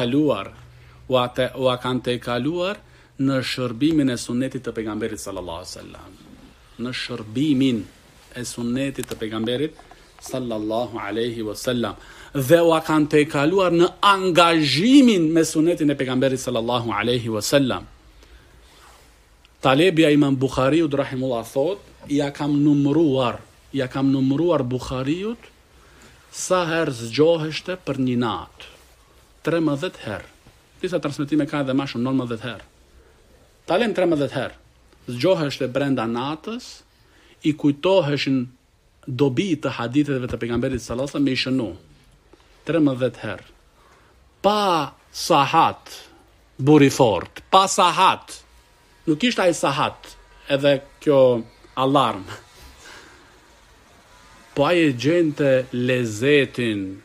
të kaluar në shërbimin e sunnetit të pejgamberit sallallahu alaihi wasallam. Në shërbimin e sunnetit të pejgamberit sallallahu alaihi wasallam. Dhe u kanë të kaluar në angazhimin me sunetin e pejgamberit sallallahu alaihi wasallam. Talebia Imam Bukhariut rahimullah thot, ja kam numruar Bukhariut sa herë zgjoheshte për një natë. 13 herë. Disa transmetime ka edhe më shumë, 19 herë. Talem 13 herë. Zgjoheshte brenda natës, i kujtoheshin dobi të haditheve të pejgamberit sallallahu alaihi wasallam me shënu. 13 herë. Pa sahat, buri fort, pa sahat. Nuk ishte ai sahat, edhe kjo alarm. Po ai e gjente lezetin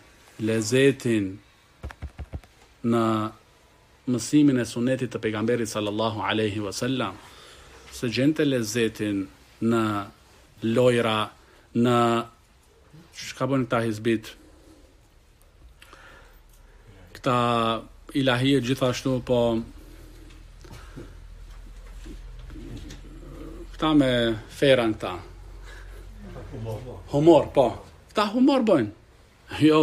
në mësimin e sunetit të pejgamberit sallallahu alaihi wasallam. Se gjente lezetin në lojra, në çka bën këta hizbit, këta ilahie gjithashtu, po këta me feran këta humor, po këta humor bojnë. Jo,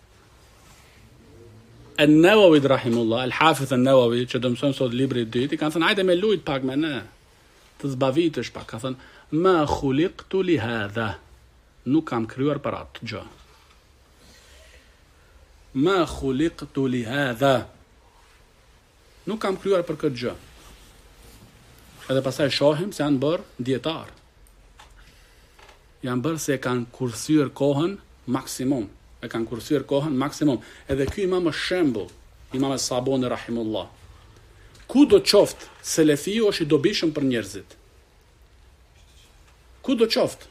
An-Nawawi rahimullah, Al-Hafiz An-Nawawi, që do mësojmë sot libri i dytë, i kanë thënë hajde me lujt pak me ne, të zbavitesh pak. Ka thënë ma khuliqtu li hadha, nuk kam krijuar për atë gjë. Ma khuliqtu li hadha, nuk kam krijuar për këtë gjë. Edhe pastaj shohim se janë bërë dietar. Janë bërë se kanë kursyer kohën maksimum. Edhe ky imam është shembull, Imam Saboni rahimullah. Ku do qoftë, selefiu është i dobishëm për njerëzit. Ku do qoftë?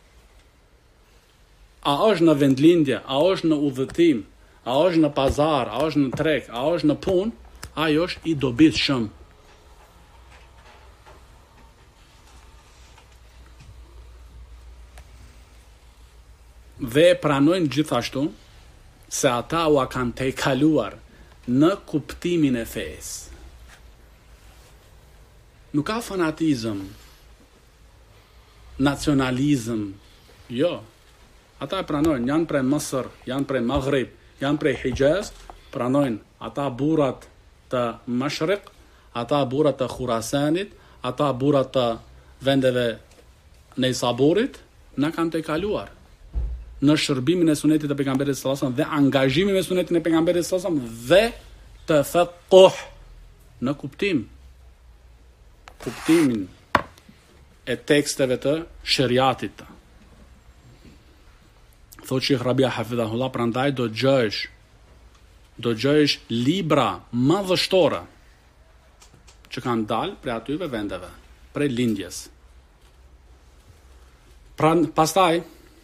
A është në vendlindje, a është në udhëtim, a është në pazar, a është në treg, a është në punë, ai është i dobishëm. dhe pranojnë gjithashtu se ata ua kanë tejkaluar në kuptimin e fesë. Nuk ka fanatizëm, nacionalizëm, jo. Ata e pranojnë, janë prej Mësër, janë prej Maghrib, janë prej Hijaz, pranojnë ata burrat të Mashriq, ata burrat të Khurasanit, ata burrat të vendeve në Isaburit, na kanë tejkaluar në shërbimin e sunetit të pejgamberit sallallahu alajhi wasallam dhe angazhimin me sunetin e pejgamberit sallallahu alajhi wasallam dhe të faqih në kuptimin e teksteve të shariatit. Thotë Sheikh Rabia hafidhahullah, prandaj do gjësh libra madhështore që kanë dalë prej atyve vendeve, prej lindjes. Pastaj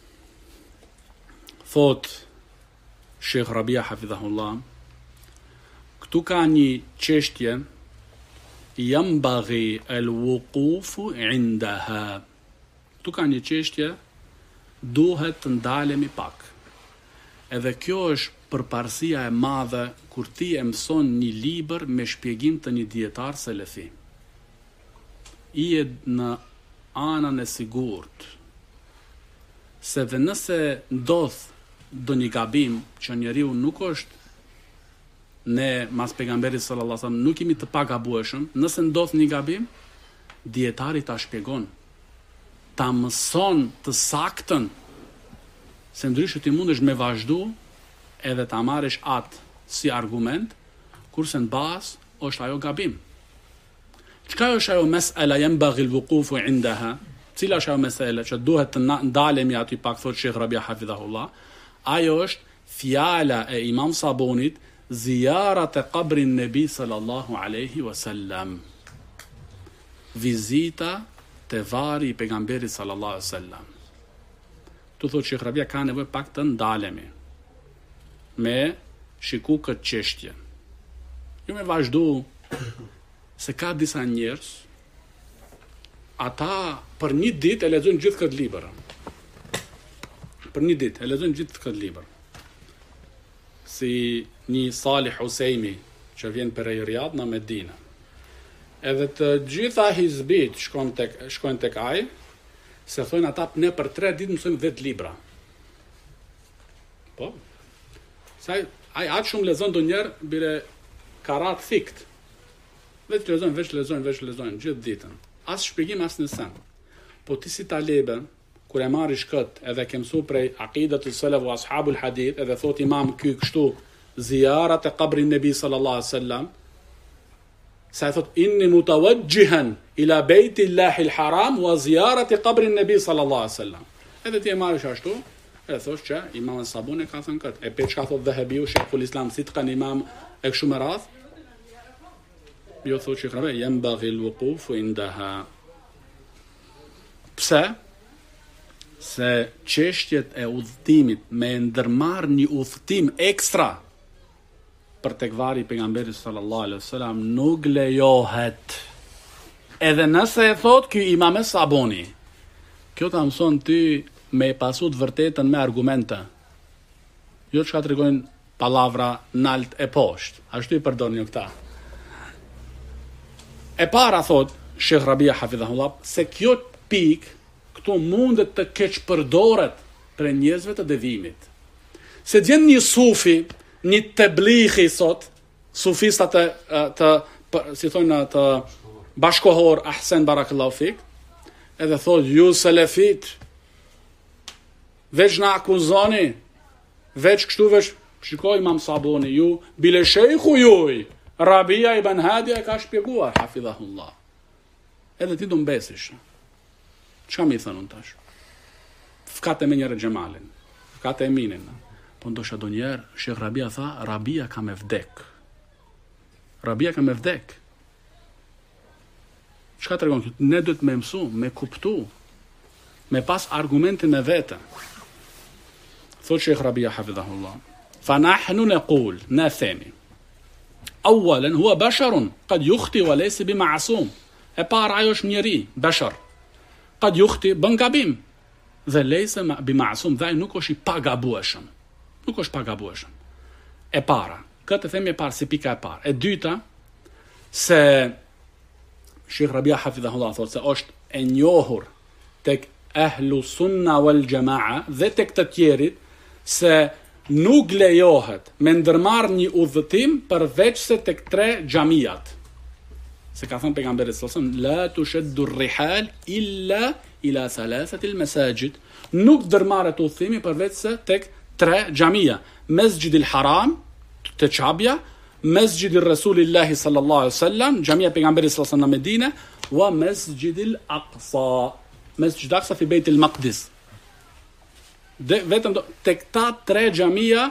thot Sheikh Rabia hafidhahullah, këtu ka një çështje yambaghi al-wuqufu indaha. Këtu ka një çështje duhet të ndalemi pak. Edhe kjo është përparësia e madhe kur ti e mëson një libër me shpjegim të një dietar selefi. I e në anën e sigurt se dhe nëse ndodh do një gabim që njeriu nuk është ne mas pejgamberit sallallahu alajhi wasallam nuk jemi të pagabueshëm, nëse ndodh një gabim, dietari ta shpjegon, ta mëson të saktën, se ndryshe ti mundesh me vazhdu edhe ta marrësh atë si argument, kurse në bazë është ajo gabim. Çka është ajo mesela yanbaghi al-wuqufu indaha? Cila është ajo mesela që duhet të ndalemi aty pak, thot Sheikh Rabia hafidhahullah? Ajo është fjala e Imam Sabunit, ziyarat e qabrin Nabi sallallahu alaihi wasallam. Vizita te vari i pejgamberit sallallahu alaihi wasallam. Tu thot Sheikh Rabia ka nevojë pak të ndalemi me shiku këtë çështje. Jo me vazhdu se ka disa njerëz ata për një ditë e lexojnë gjithë këtë libër. Për një ditë e lexojnë gjithë këtë libër. Si një Salih Huseimi që vjen për Riyadh në Medinë. Edhe të gjitha hizbit shkojnë tek ai, se thonë ata ne për 3 ditë mësojmë 10 libra. Po. Sa ai atë shumë lexon ndonjëherë bire karat fikt. Veç lexojnë gjithë ditën. As shpjegim as në sen. Po ti si talebe, kur e marrish këtë edhe ke mësuar prej aqidat e salaf wa ashabul hadith, edhe thot imam ky kështu ziyarat e qabrin Nabi sallallahu alaihi wasallam, sa thot inni mutawajjihan ila bayti Allahi al-haram wa ziyarat e qabrin Nabi sallallahu alaihi wasallam. Edhe ti e marrish ashtu, edhe thosh që imam Sabuni ka thënë këtë. E pe çka thot Dhahabiu, Sheikhul Islam Sidqan imam e kështu me radh. Jo thot që krabe, yanbaghi al-wuquf indaha. Pse? Se çështjet e udhëtimit me ndërmarr një udhëtim ekstra për tek vari pejgamberit sallallahu alaihi wasallam nuk lejohet. Edhe nëse e thot ky Imam Sabuni, kjo ta mëson ty me pasu të vërtetën me argumente. Jo çka tregojnë pallavra nalt e poshtë. Ashtu i përdorin këta. E para thot Sheikh Rabia hafidhahullah se kjo pikë këtu mundet të keq përdoret për njerëzve të devimit. Se gjen një sufi, një teblihi sot, sufistat si thonë të bashkohor, ahsen barakallahu fik, edhe thot ju selefit, veç na akuzoni, veç kështu veç, shikoj Imam Sabuni, ju bile shejhu juj, Rabia ibn Hadi e ka shpjeguar, hafidhahullah. Edhe ti do mbesish. Çka mi thënë unë tash? Fkate me njëre Gjemalin, fkate Eminin. Po ndosha do njerë, Sheikh Rabia tha, Rabia ka me vdek. Rabia ka me vdek. Çka të regon? Ne duhet me mësu, me kuptu, me pas argumentin e vete. Thot Sheikh Rabia hafidhahullah. Fa nahnu naqul, ne themi. Awalan huwa basharun, qad yukhti wa laysa bima'sum. E para ajo është njeri, bashar. Qad yukhti bën gabim. dhe lejse bi ma'sum, dhe ai nuk është i pagabueshëm. Nuk është pagabueshëm. E para, këtë themi e parë si pika e parë. E dyta, se Sheikh Rabia Hafidhahullah thotë se është e njohur tek ehlu sunna wal jamaa dhe tek të tjerit se nuk lejohet me ndërmarrë një udhëtim përveç se tek 3 xhamiat. Se ka thënë pejgamberi sallallahu alajhi wasallam, la tushaddu ar-rihal illa ila thalathati al-masajid. Nuk ndërmarret udhëtimi përveç se tek 3 xhamia, Mesjidil Haram te Çabja, Mesjidil Rasulillahi sallallahu alaihi wasallam, xhamia pejgamberit sallallahu alaihi wasallam në Medinë, wa Mesjidil Aqsa, Mesjid Aqsa fi Beit al-Maqdis. Vetëm tek ta 3 xhamia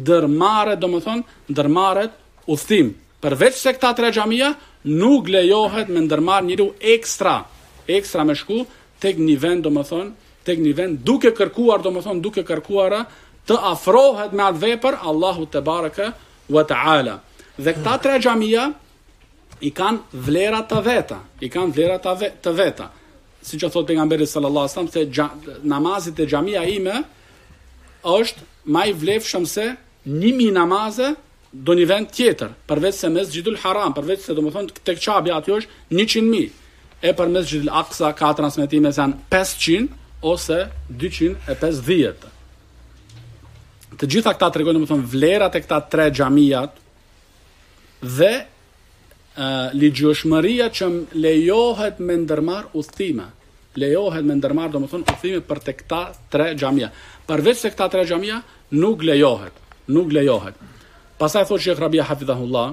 ndërmarret udhtim. Përveç se këta 3 xhamia nuk lejohet me ndërmarrë njëru ekstra me shku tek një vend, tek një vend duke kërkuara të afrohet me atë vepër Allahu te baraka wa taala. Dhe këta 3 xhamia i kanë vlera të veta. Siç thot pejgamberi sallallahu alajhi wasallam, se namazit e xhamia ime është më i vlefshëm se 1000 namaze do një vend tjetër, përveç se Mesjidul Haram, përveç se tek Çabja aty është 100.000. E për Mesjidul Aqsa ka transmetime se janë 500 ose 250. Të gjitha këta tregojnë vlerat e këta 3 xhamiat dhe ligjshmëria që lejohet me ndërmarr udhëtime. Udhëtime për tek këta 3 xhamia. Përveç se këta 3 xhamia nuk lejohet. Pastaj thotë Sheikh Rabia Hafidhahullah,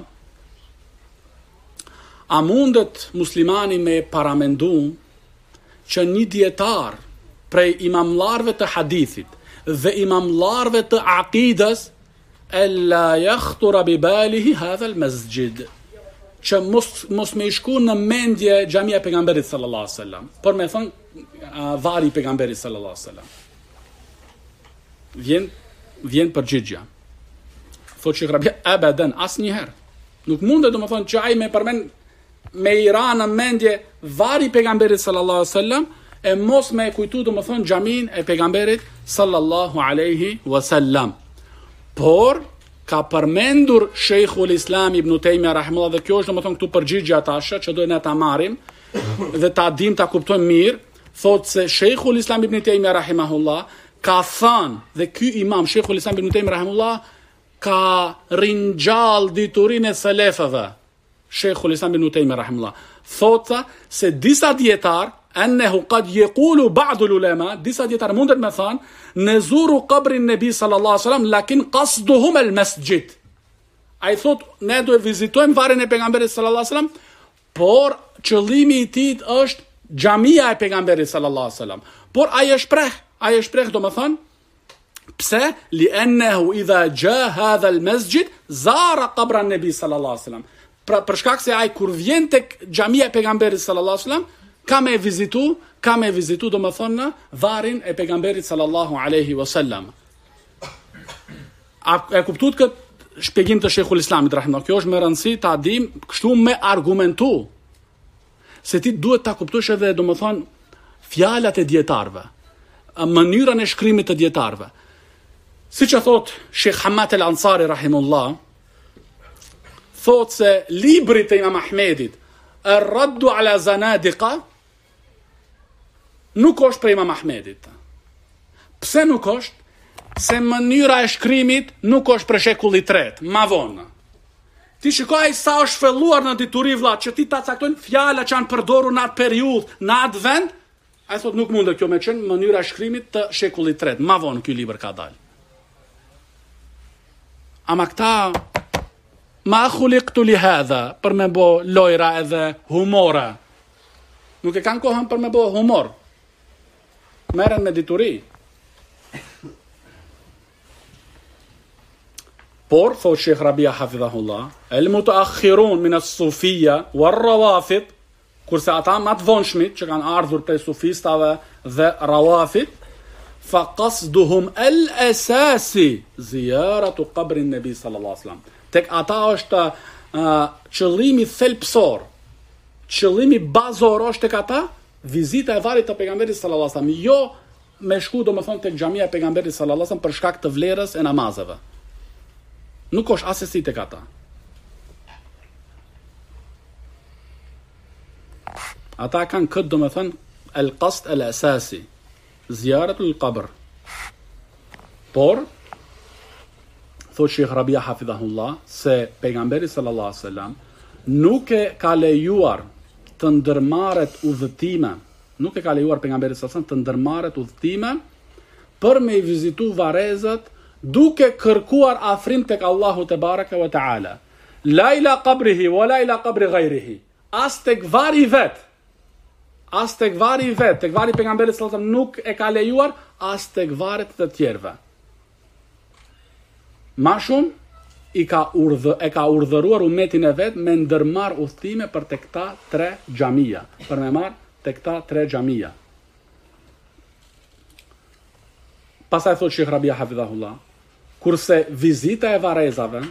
a mundet muslimani me paramendu që një dietar prej imamllarëve të hadithit dhe imamllarëve të aqidas alla yakhtura bi balihi hadha al-masjid, që mos me shku në mendje xhamia e pejgamberit sallallahu alaihi wasallam, por me thon vari i pejgamberit sallallahu alaihi wasallam. Vjen përgjigja. Thotë Sheikh Rabia, abadan, asnjëherë. Nuk mundet që ai me përmend me ira në mendje vari i pejgamberit sallallahu alaihi wasallam e mos me kujtu xhamin e pejgamberit sallallahu alaihi wasallam. Por ka përmendur Sheikhul Islam Ibn Taymija rahimahullah, dhe kjo është këtu përgjigja tasha që duhet ne ta marrim dhe ta dim, ta kuptojmë mirë. Thotë se Sheikhul Islam Ibn Taymija rahimahullah ka thënë, dhe ky imam Sheikhul Islam Ibn Taymija rahimahullah ka ringjall diturinë e selefëve. Sheikhul Islam Ibn Taymija rahimahullah thotë se disa dietar annahu qad yaqulu ba'd ulama, disa dietar mundet me thënë nezuru qabrin nabi sallallahu alaihi wasallam lakin qasduhum al-masjid. Ai thotë ne do të vizitojmë varrin e pejgamberit sallallahu alaihi wasallam, por qëllimi i tij është xhamia e pejgamberit sallallahu alaihi wasallam. Por ai e shpreh domethënë pse li'annahu idha jaa hadha al-masjid zara qabra an-nabi sallallahu alaihi wasallam. Për shkak se ai kur vjen tek xhamia e pejgamberit sallallahu alaihi wasallam ka me vizitu domethënë varrin e pejgamberit sallallahu alaihi wasallam. E kuptuat këtë shpjegim të Sheikhul Islamit rahimahullah? Kjo është më rëndësi ta dim kështu me argumentu. Se ti duhet ta kuptosh edhe domethënë fjalat e dietarëve, mënyrën e shkrimit të dietarëve. Siç e thot Sheikh Hamad al-Ansari rahimullah, thot se libri të Imam Ahmedit Ar-Raddu ala Zanadiqa nuk është për Imam Ahmedit. Pse nuk është? Se mënyra e shkrimit nuk është për shekullit 3, ma vonë. Ti shikoj sa është filluar në dituri vlla, që ti ta caktojnë fjala që janë përdorur në atë periudhë, në atë vend, ai thot nuk mundet kjo me qenë mënyra e shkrimit të shekullit 3. Ma vonë ky libër ka dalë. Ama këta ma khuliqtu li hadha, për me bo lojra edhe humora. Nuk e kanë kohën për me bo humor. Merren me dituri. Por, thot Sheikh Rabia Hafidhahullah, el mutaakhirun min as-sufiyya war-rawafid, kurse ata më të vonshmit që kanë ardhur prej sufistave dhe rawafid, fa qasduhum al-asasi ziyaratu qabri an-nabi sallallahu alaihi wasallam. Tek ata është qëllimi thelpsor, qëllimi bazor është tek ata vizita e varrit të pejgamberit sallallahu alaihi wasallam, jo me shku do më thonë tek xhamia e pejgamberit sallallahu alajhi wasallam për shkak të vlerës e namazeve. Nuk është asesi tek ata. Ata kanë këtë do më thonë el-qasd el-asasi, ziyaratul qabr. Por thot Sheikh Rabia hafidhahullah se pejgamberi sallallahu alajhi wasallam nuk e ka lejuar të ndërmarret udhëtime, nuk e ka lejuar pejgamberi sallallahu alajhi wasallam të ndërmarret udhëtime për me i vizitu varezat duke kërkuar afrim tek Allahu te baraka wa taala. La ila qabrihi wa la ila qabri ghayrihi. As tek vari vet. As tek vari vet, tek vari pejgamberit sallallahu alajhi wasallam nuk e ka lejuar, as tek varet të tjerëve. Ma shumë e ka urdhëruar umetin e vet me ndërmarr udhëtime për tek ta 3 xhamia, për me marr tek ta 3 xhamia. Pastaj thot Sheikh Rabia hafidhahullah, kurse vizita e varezave,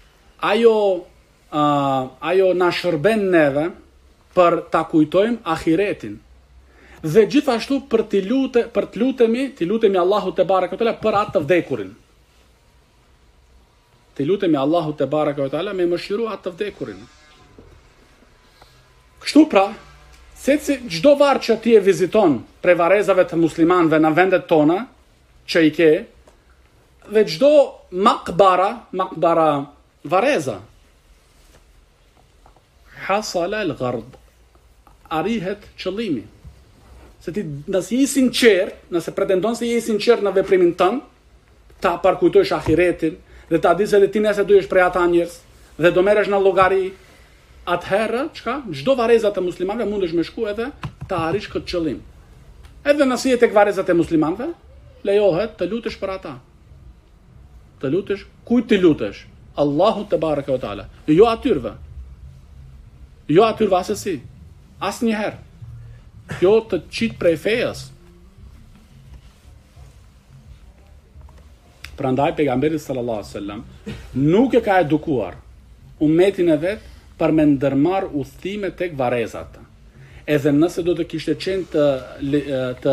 ajo na shërben neve për ta kujtojmë ahiretin. Dhe gjithashtu për të lutemi Allahu te baraka ve teala për atë të vdekurin. Të lutemi Allahu te baraka ve teala me mëshiru atë të vdekurin. Kështu pra, çdo varr që ti e viziton prej varezave të muslimanëve në vendet tona, që i ke, dhe çdo makbara vareza, hasala al-ghard, arrihet qëllimi. Se ti nëse je sinqert, nëse pretendon se je sinqert në veprimin tënd, ta parkujtosh ahiretin, dhe ta di se ti nëse do jesh prej ata njerëz dhe do merresh në llogari, atëherë çka? Çdo vareza të muslimanëve mundesh me shku edhe ta arrish këtë qëllim. Edhe nëse je tek varezat e muslimanëve, lejohet të lutesh për ata. Të lutesh, kujt të lutesh? Allahu te baraka ve taala. Jo atyrve. Jo atyrve asesi. Asnjëherë. Jo të qit prej fejes. Prandaj pejgamberi sallallahu alajhi wasallam nuk e ka edukuar umetin e vet për me ndërmarr udhëtime tek varezat. Edhe nëse do të kishte qenë të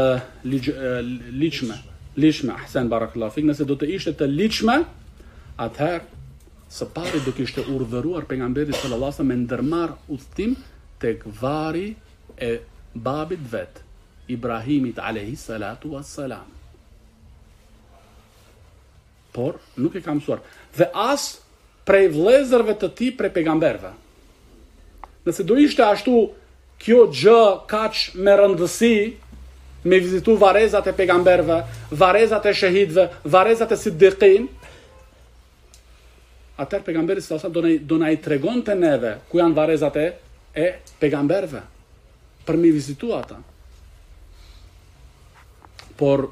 ligjshme, ahsan barakallahu fik, nëse do të ishte të ligjshme, atëherë së pari do kishte urdhëruar pejgamberi sallallahu alajhi wasallam me ndërmarr udhëtim tek vari e babit vet, Ibrahimit alayhi salatu wassalam. Por nuk e ka mësuar. Dhe as prej vëllezërve të tij prej pejgamberëve. Nëse do ishte ashtu kjo gjë kaq me rëndësi, me vizitu varezat e pejgamberëve, varezat e shahidëve, varezat e siddiqin, atëherë pejgamberi sallallahu alajhi wasallam do na i tregonte neve ku janë varezat e pejgamberëve për me vizitu ata. Por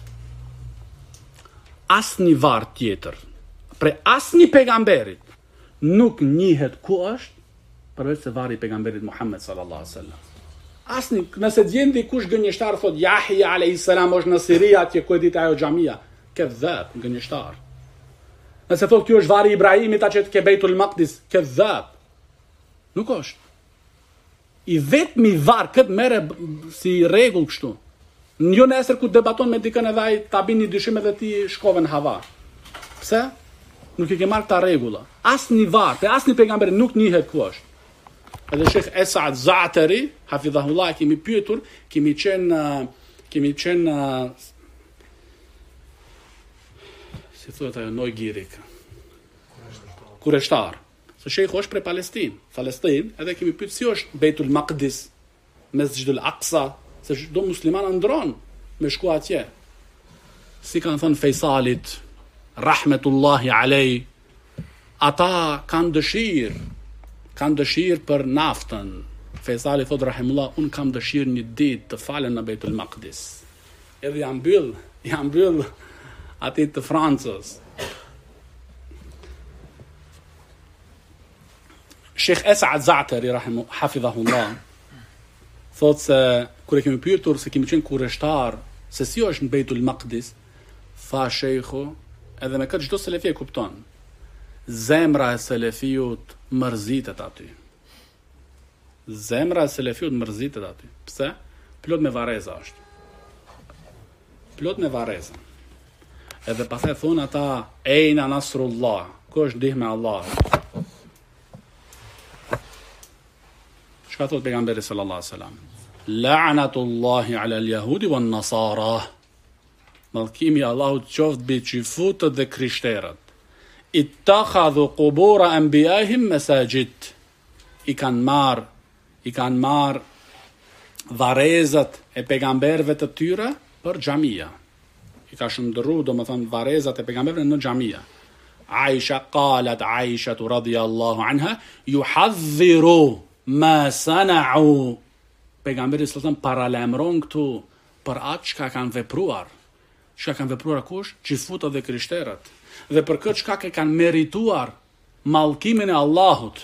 asnjë varr tjetër, pre asnjë pejgamberit, nuk njihet ku është, përveç se varri i pejgamberit Muhammed sallallahu alaihi wasallam. Asnjë, nëse djen dikush gënjeshtar thot Yahya alayhis salam është në Siri atje ku e ditë ajo xhamia, ke dhëp gënjeshtar. Nëse thot kjo është varri i Ibrahimit atje ke Beitul Maqdis, ke dhëp. Nuk është. I vetmi varr kët merre si rregull kështu. Jo nesër ku debaton me dikën edhe ai ta bini dyshim edhe ti shkove në hava. Pse? Nuk i ke marrë ta rregulla. Asnjë varr, te asnjë pejgamber nuk njihet ku është. Edhe Sheikh Esad Zaatari, hafidhahullah, kemi pyetur, kemi qenë si thuhet ajo Neugirik. Kureshtar. Se Sheikhu është prej Palestinë, edhe kemi pyetur si është Beitul Maqdis, Mesjidul Aqsa, se çdo musliman ndron me shku atje. Si kanë thënë Fejsalit, rahmetullahi alej, ata kanë dëshirë për naftën. Fejsali thot rahimullah, unë kam dëshirë një ditë të falen në Beitul Maqdis. Edhe jam mbyll ati të Francës. Sheikh Esad Zaatari hafidhahullah thot se kur e kemi pyetur se kemi qenë kurreshtar se si është në Beitul Maqdis, tha shejhu, edhe me këtë çdo selefi e kupton. Zemra e selefiut mërzitet aty. Zemra e selefiut mërzitet aty. Pse? Plot me vareza është. plot me vareza. Edhe pastaj thonë ata, ejna nasrullah, ku është ndihme Allah. Çka thot pejgamberi sallallahu alaihi wasallam? La'natullahi ala al-yahudi wan-nasara. Mallkimi Allahut qoftë mbi çifutët dhe krishterët. Ittakhadhu qubur anbiya'ihim masajid. I kanë marr varezat e pejgamberëve të tyre për xhamia. I ka shndërruar domethënë varezat e pejgamberëve në xhamia. Aisha qalat Aisha radhiyallahu anha yuhadhdhiru ma sana'u. Pejgamberi sallallahu alaihi wasallam paralajmëron këtu për atë çka kanë vepruar. Çka kanë vepruar kush? Xifutët dhe krishterët. Dhe për këtë çka kanë merituar mallkimin e Allahut.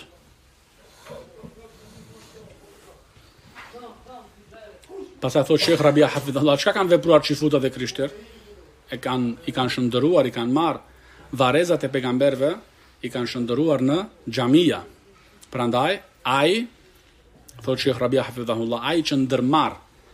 Pastaj thot Sheikh Rabia hafidhullah, çka kanë vepruar xifutët dhe krishterët? I kanë shndëruar, i kanë marr varezat e pejgamberëve, i kanë shndëruar në xhamia. Prandaj ai thot Sheikh Rabia hafidhullah, ai që ndërmarr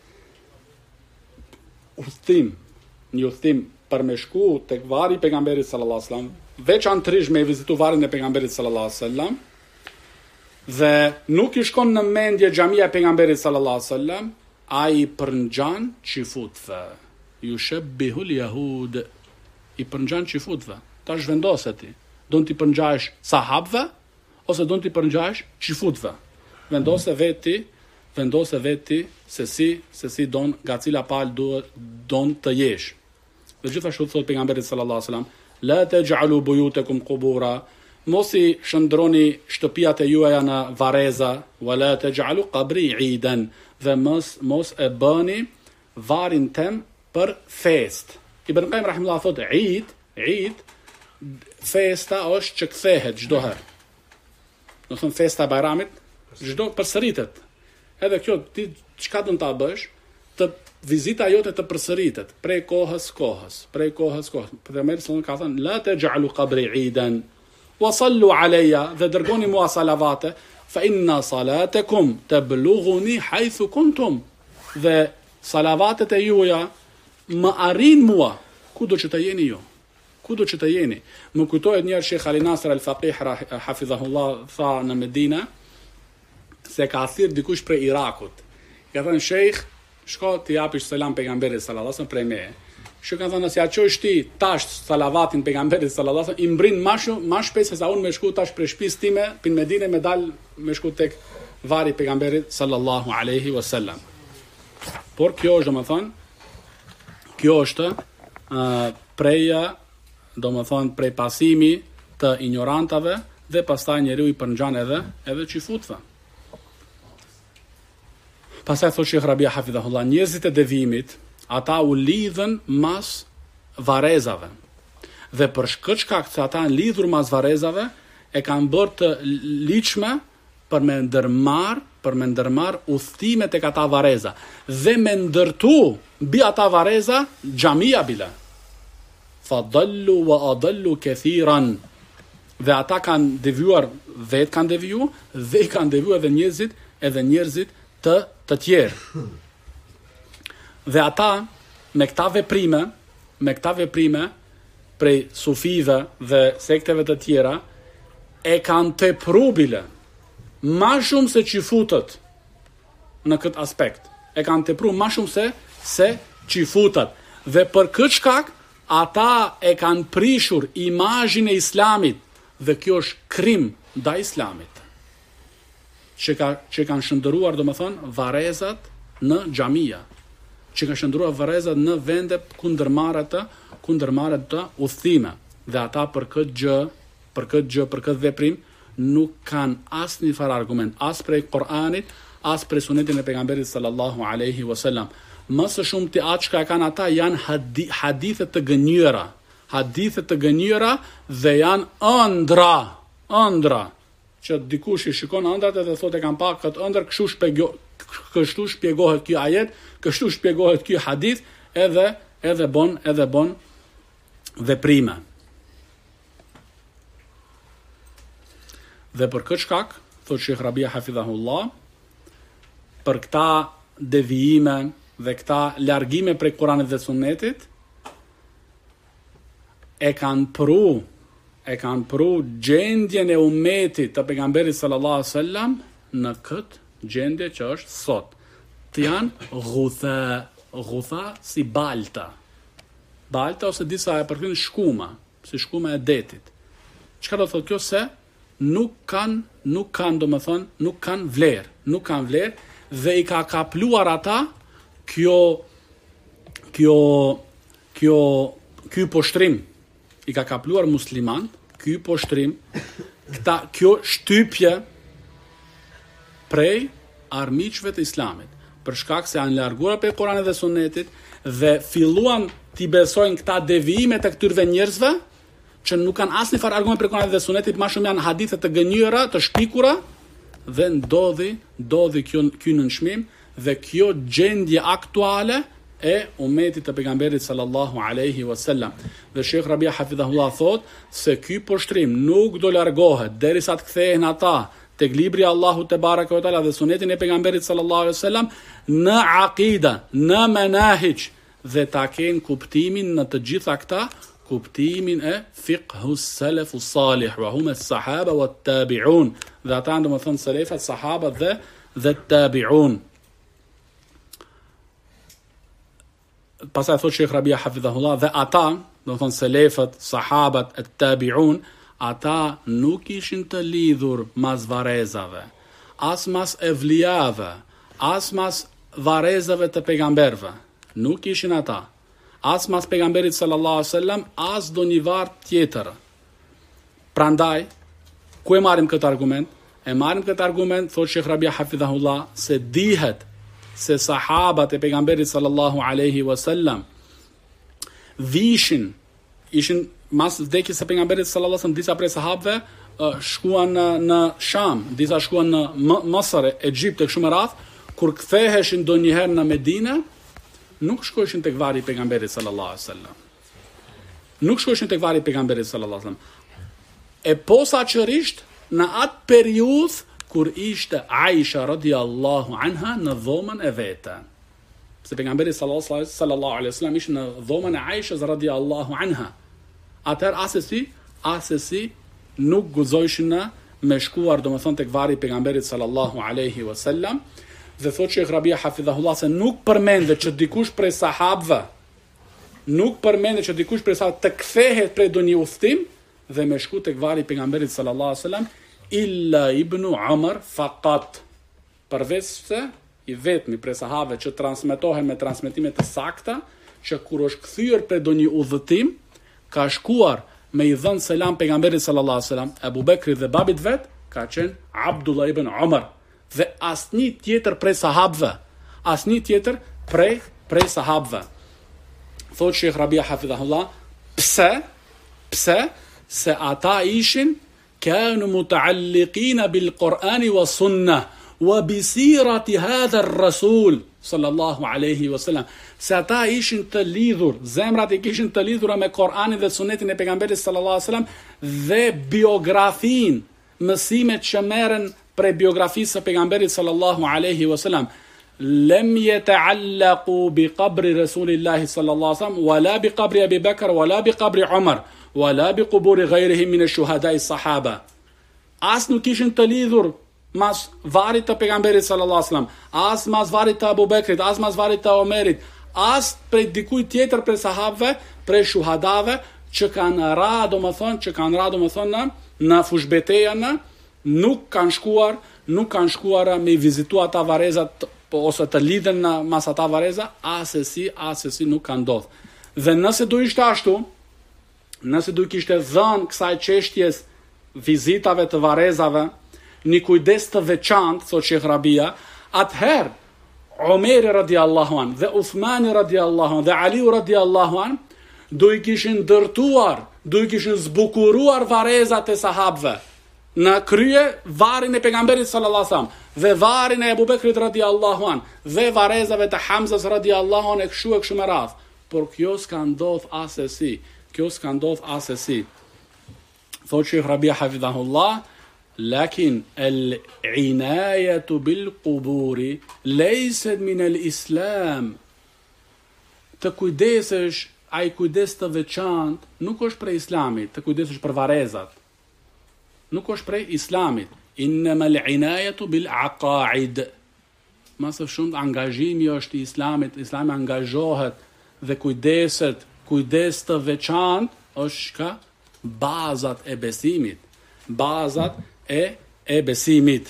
një udhtim për me shku tek vari i pejgamberit sallallahu alaihi wasallam, veçanërisht me vizitu varin e pejgamberit sallallahu alaihi wasallam, dhe nuk i shkon në mendje xhamia e pejgamberit sallallahu alaihi wasallam, ai përngjan çifutëve. Yushabbihul yahud, i përngjan çifutëve. Tash vendose ti, don ti përngjash sahabëve ose don ti përngjash çifutëve? Vendose veti se si don, nga cila palë don të jesh. Dhe gjithashtu thot pejgamberi sallallahu alaihi wasallam, la taj'alu buyutakum qubura, mos i shndroni shtëpiat e juaja në vareza, wala taj'alu qabri 'idan, dhe mos e bëni varin tem për fest. Ibn Qayyim rahimahullah thot Eid, festa është që kthehet çdo herë. Do thon festa e Bajramit, çdo përsëritet. Edhe kjo ti çka do ta bësh? Të vizita jote të përsëritet prej kohës. Pejgamberi sallallahu ka thënë la taj'alu qabri 'idan wa sallu alayya, dhe dërgoni mua salavate, fa inna salatakum tablughuni haythu kuntum, dhe salavatet e juaja më arrin mua kudo që të jeni ju. Kudo që të jeni. Më kujtohet një Sheikh Ali Nasr al-Faqih hafidhahullah tha në Medinë se ka thirr dikush prej Irakut. Ka thënë Sheikh, shko të japish selam pejgamberit sallallahu alaihi wasallam prej meje. Shko ka thënë, si a qosh ti tash salavatin pejgamberit sallallahu alaihi wasallam, i mbrin më shpejt se sa unë me shku tash prej shtëpisë time pin Medinë me dal me shku tek vari pejgamberit sallallahu alaihi wasallam. Por kjo është domethënë, kjo është prej pasimi të ignorantave, dhe pastaj njeriu i përngjan edhe çifutëve. Pastaj thot Sheikh Rabia hafidhahullah, njerëzit e devijimit, ata u lidhen mas varezave. Dhe për këtë shkak se ata janë lidhur mas varezave, e kanë bërë të ligjshme për me ndërmarr udhëtime tek ata vareza dhe me ndërtu mbi ata vareza xhamia bila. Fadallu wa adallu kathiran. Dhe ata kanë devijuar, kanë deviju dhe i kanë deviju edhe njerëzit të tjerë. Dhe ata me këta veprime prej sufive dhe sekteve të tjera e kanë tepru bile ma shumë se çifutët në këtë aspekt. E kanë tepru ma shumë se çifutët. Dhe për këtë shkak ata e kanë prishur imazhin e Islamit, dhe kjo është krim ndaj Islamit. Që kanë shndëruar domethënë varezat në xhamia, që kanë shndëruar varezat në vende ku ndërmarret të udhëtime, dhe ata për këtë veprim nuk kanë asnjë farë argument, as prej Kur'anit, as prej sunetit e pejgamberit sallallahu alaihi wasallam. Më së shumti atë që kanë ata janë hadithe të gënjura dhe janë ëndra, që dikush i shikon ëndrat dhe thotë e kanë pa këtë ëndër, kështu shpjegohet ky ajet, kështu shpjegohet ky hadith, edhe bon veprime. Dhe për këtë shkak, thotë Sheikh Rabia hafidhahullah, për këta devijime dhe këta largime prej Kuranit dhe Sunetit, e kanë pru gjendjen e ummetit të pejgamberit sallallahu alaihi wasallam në këtë gjendje që është sot. Të janë ghutha si balta. Balta ose disa e përkrin shkuma, si shkuma e detit. Çka do thotë kjo? Se nuk kanë domethënë, nuk kanë vlerë dhe i ka kapluar ata ky poshtrim. I ka kapluar musliman ky poshtrim, kjo shtypje prej armiqve të islamit, për shkak se janë larguar prej Kuranit dhe Sunetit dhe filluan t'i besojnë këta devijime të këtyre njerëzve që nuk kanë asnjë farë argument për Kuranit dhe Sunetit, më shumë janë hadithe të gënjura, të shpikura, dhe ndodhi ky nënçmim dhe kjo gjendje aktuale e umetit të pejgamberit sallallahu alaihi wasallam. Dhe Sheikh Rabia hafidhahullah thot se ky poshtrim nuk do largohet derisa të kthehen ata tek libri Allahu te baraka ve taala dhe sunetin e pejgamberit sallallahu alaihi wasallam në aqida, në manahij, dhe ta kenë kuptimin në të gjitha këta, kuptimin e fiqhus salafus salih wa hum as-sahaba wat tabi'un, dhe ata do të thonë selefat, sahabat dhe tabi'un. Pastaj thot Sheikh Rabia hafidhahullah, dhe ata, do të thonë selefat, sahabat, tabi'un, ata nuk ishin të lidhur mas varezave, as mas evlijave, as mas varezave të pejgamberve. Nuk ishin ata. As mas pejgamberit sallallahu alaihi wasallam, as do një varë tjetër. Prandaj, ku e marrim këtë argument? E marrim këtë argument, thot Sheikh Rabia hafidhahullah, se dihet se sahabat e pejgamberit sallallahu alaihi wasallam ishin mas vdekjes së pejgamberit sallallahu alaihi wasallam, disa prej sahabëve shkuan në Sham, disa shkuan në Masr, Egjipt e kështu me radh, kur ktheheshin ndonjëherë në Medinë, nuk shkoheshin tek varri i pejgamberit sallallahu alaihi wasallam. Nuk shkoheshin tek varri i pejgamberit sallallahu alaihi wasallam. E posaçërisht në atë periudhë kur ishte Aisha radiallahu anha në dhomën e vete. Se pejgamberi sallallahu alaihi wasallam ishte në dhomën e Aishas radiallahu anha. Atëherë asesi nuk guxojshin me shkuar domethënë tek varri i pejgamberit sallallahu alaihi wasallam. Dhe thot Sheikh Rabia hafidhahullah se nuk përmendet që dikush prej sahabëve të kthehet prej ndonjë udhtim dhe me shku tek varri i pejgamberit sallallahu alaihi wasallam illa ibn Umar faqat, përveç se i vetmi prej sahabëve që transmetohen me transmetime të sakta, që kur është kthyer prej ndonjë udhëtim, ka shkuar me i dhënë selam pejgamberit sallallahu alaihi wasallam, Abu Bekri dhe babit vet ka qenë Abdullah ibn Umar, dhe asnjë tjetër prej sahabëve. Thot Sheikh Rabia hafidhahullah, pse se ata ishin kanu mutaalliqina bil Qur'ani wa sunnah wa bi sirati hadha ar-rasul sallallahu alaihi wasallam. Se ata ishin të lidhur, zemrat i kishin të lidhura me Kur'anin dhe sunetin e pejgamberit sallallahu alaihi wasallam dhe biografin, mësimet që merren prej biografisë së pejgamberit sallallahu alaihi wasallam. Lam yata'allaqu bi qabri rasulillahi sallallahu alaihi wasallam wala bi qabri Abi Bakr wala bi qabri Umar wala bi quburi ghayrihim min ash-shuhada'i sahaba. As nuk ishin të lidhur mas varit të pejgamberit sallallahu alaihi wasallam, as mas varit të Abu Bekrit, as mas varit të Omerit, as prej dikujt tjetër prej sahabëve, prej shuhadave që kanë ra domethënë në fushbetejën, nuk kanë shkuar me vizitu ata varezat ose të lidhen në mas ata vareza, asesi nuk kanë ndodhur. Dhe nëse do ishte ashtu, nëse do kishte dhënë kësaj çështjes vizitave të varezave një kujdes të veçantë, thot Sheikh Rabia, atëherë Omeri radiallahu an, dhe Uthmani radiallahu an, dhe Aliu radiallahu an, do i kishin zbukuruar varezat e sahabëve në krye varin e pejgamberit sallallahu alaihi wasallam dhe varin e Abu Bekrit radiallahu an dhe varezave të Hamzas radiallahu an e kështu me radhë. Por kjo s'ka ndodh asesi. Thot Sheikh Rabia hafidhahullah, lakin al-inayatu bil-quburi leysat min al-islam. Të kujdesesh ai kujdes të veçantë nuk është prej islamit, të kujdesesh për varezat. Nuk është prej islamit. Innamal inayatu bil aqaid. Masë shumë angazhimi është i islamit, islami angazhohet dhe kujdes të veçantë është ka bazat e besimit. Bazat e besimit.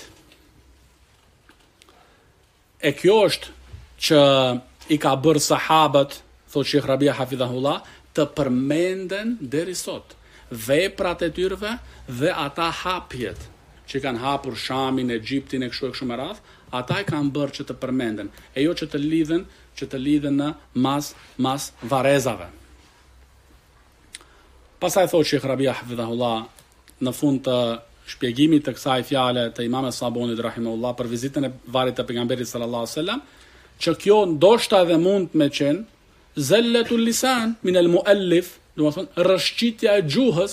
E kjo është që i ka bërë sahabët, thot Sheikh Rabia Hafidhahullah, të përmenden deri sot veprat e tyre dhe ata hapjet që kanë hapur Shamin, Egjiptin e kështu me radhë, ata i kanë bërë që të përmenden, e jo që të lidhen në mas varezave. Pastaj thot Sheikh Rabia Hafidhahullah në fund të shpjegimit të kësaj fjale të Imam Sabonit rahimahullah për vizitën e varrit të pejgamberit sallallahu alaihi wasallam, që kjo ndoshta edhe mund me qenë zellatul lisan min al muallif, do të thonë rrëshqitja e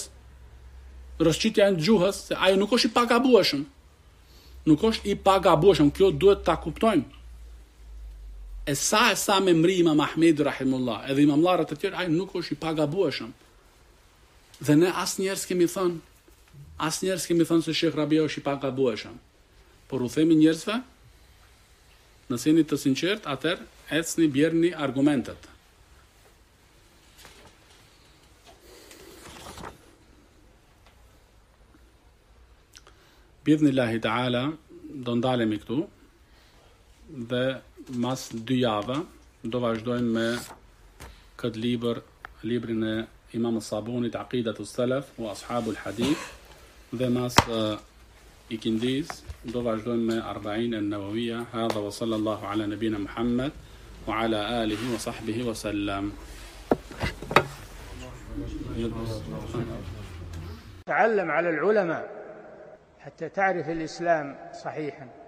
gjuhës, se ai nuk është i pagabueshëm. Nuk është i pagabueshëm, kjo duhet ta kuptojmë. E sa me mri Imam Ahmedi rahimahullah, edhe imamllarët të tjerë, ai nuk është i pagabueshëm. Dhe ne asnjëherë s'kemi thënë se Sheikh Rabia është i pagabueshëm. Por u themi njerëzve, nëse jeni të sinqert, atëherë ecni bjerni argumentet. Biidhnillahi ta'ala do ndalemi këtu dhe mas 2 javë do vazhdojmë me këtë librin e Imam Sabonit Aqidatus Salaf wa Ashabul Hadith, dhe mas ikindis do vazhdojmë me 40 an-Nawawiyya. Hadha wa sallallahu ala nabina Muhammad wa ala alihi wa sahbihi wa sallam. تعلم على العلماء حتى تعرف الإسلام صحيحا.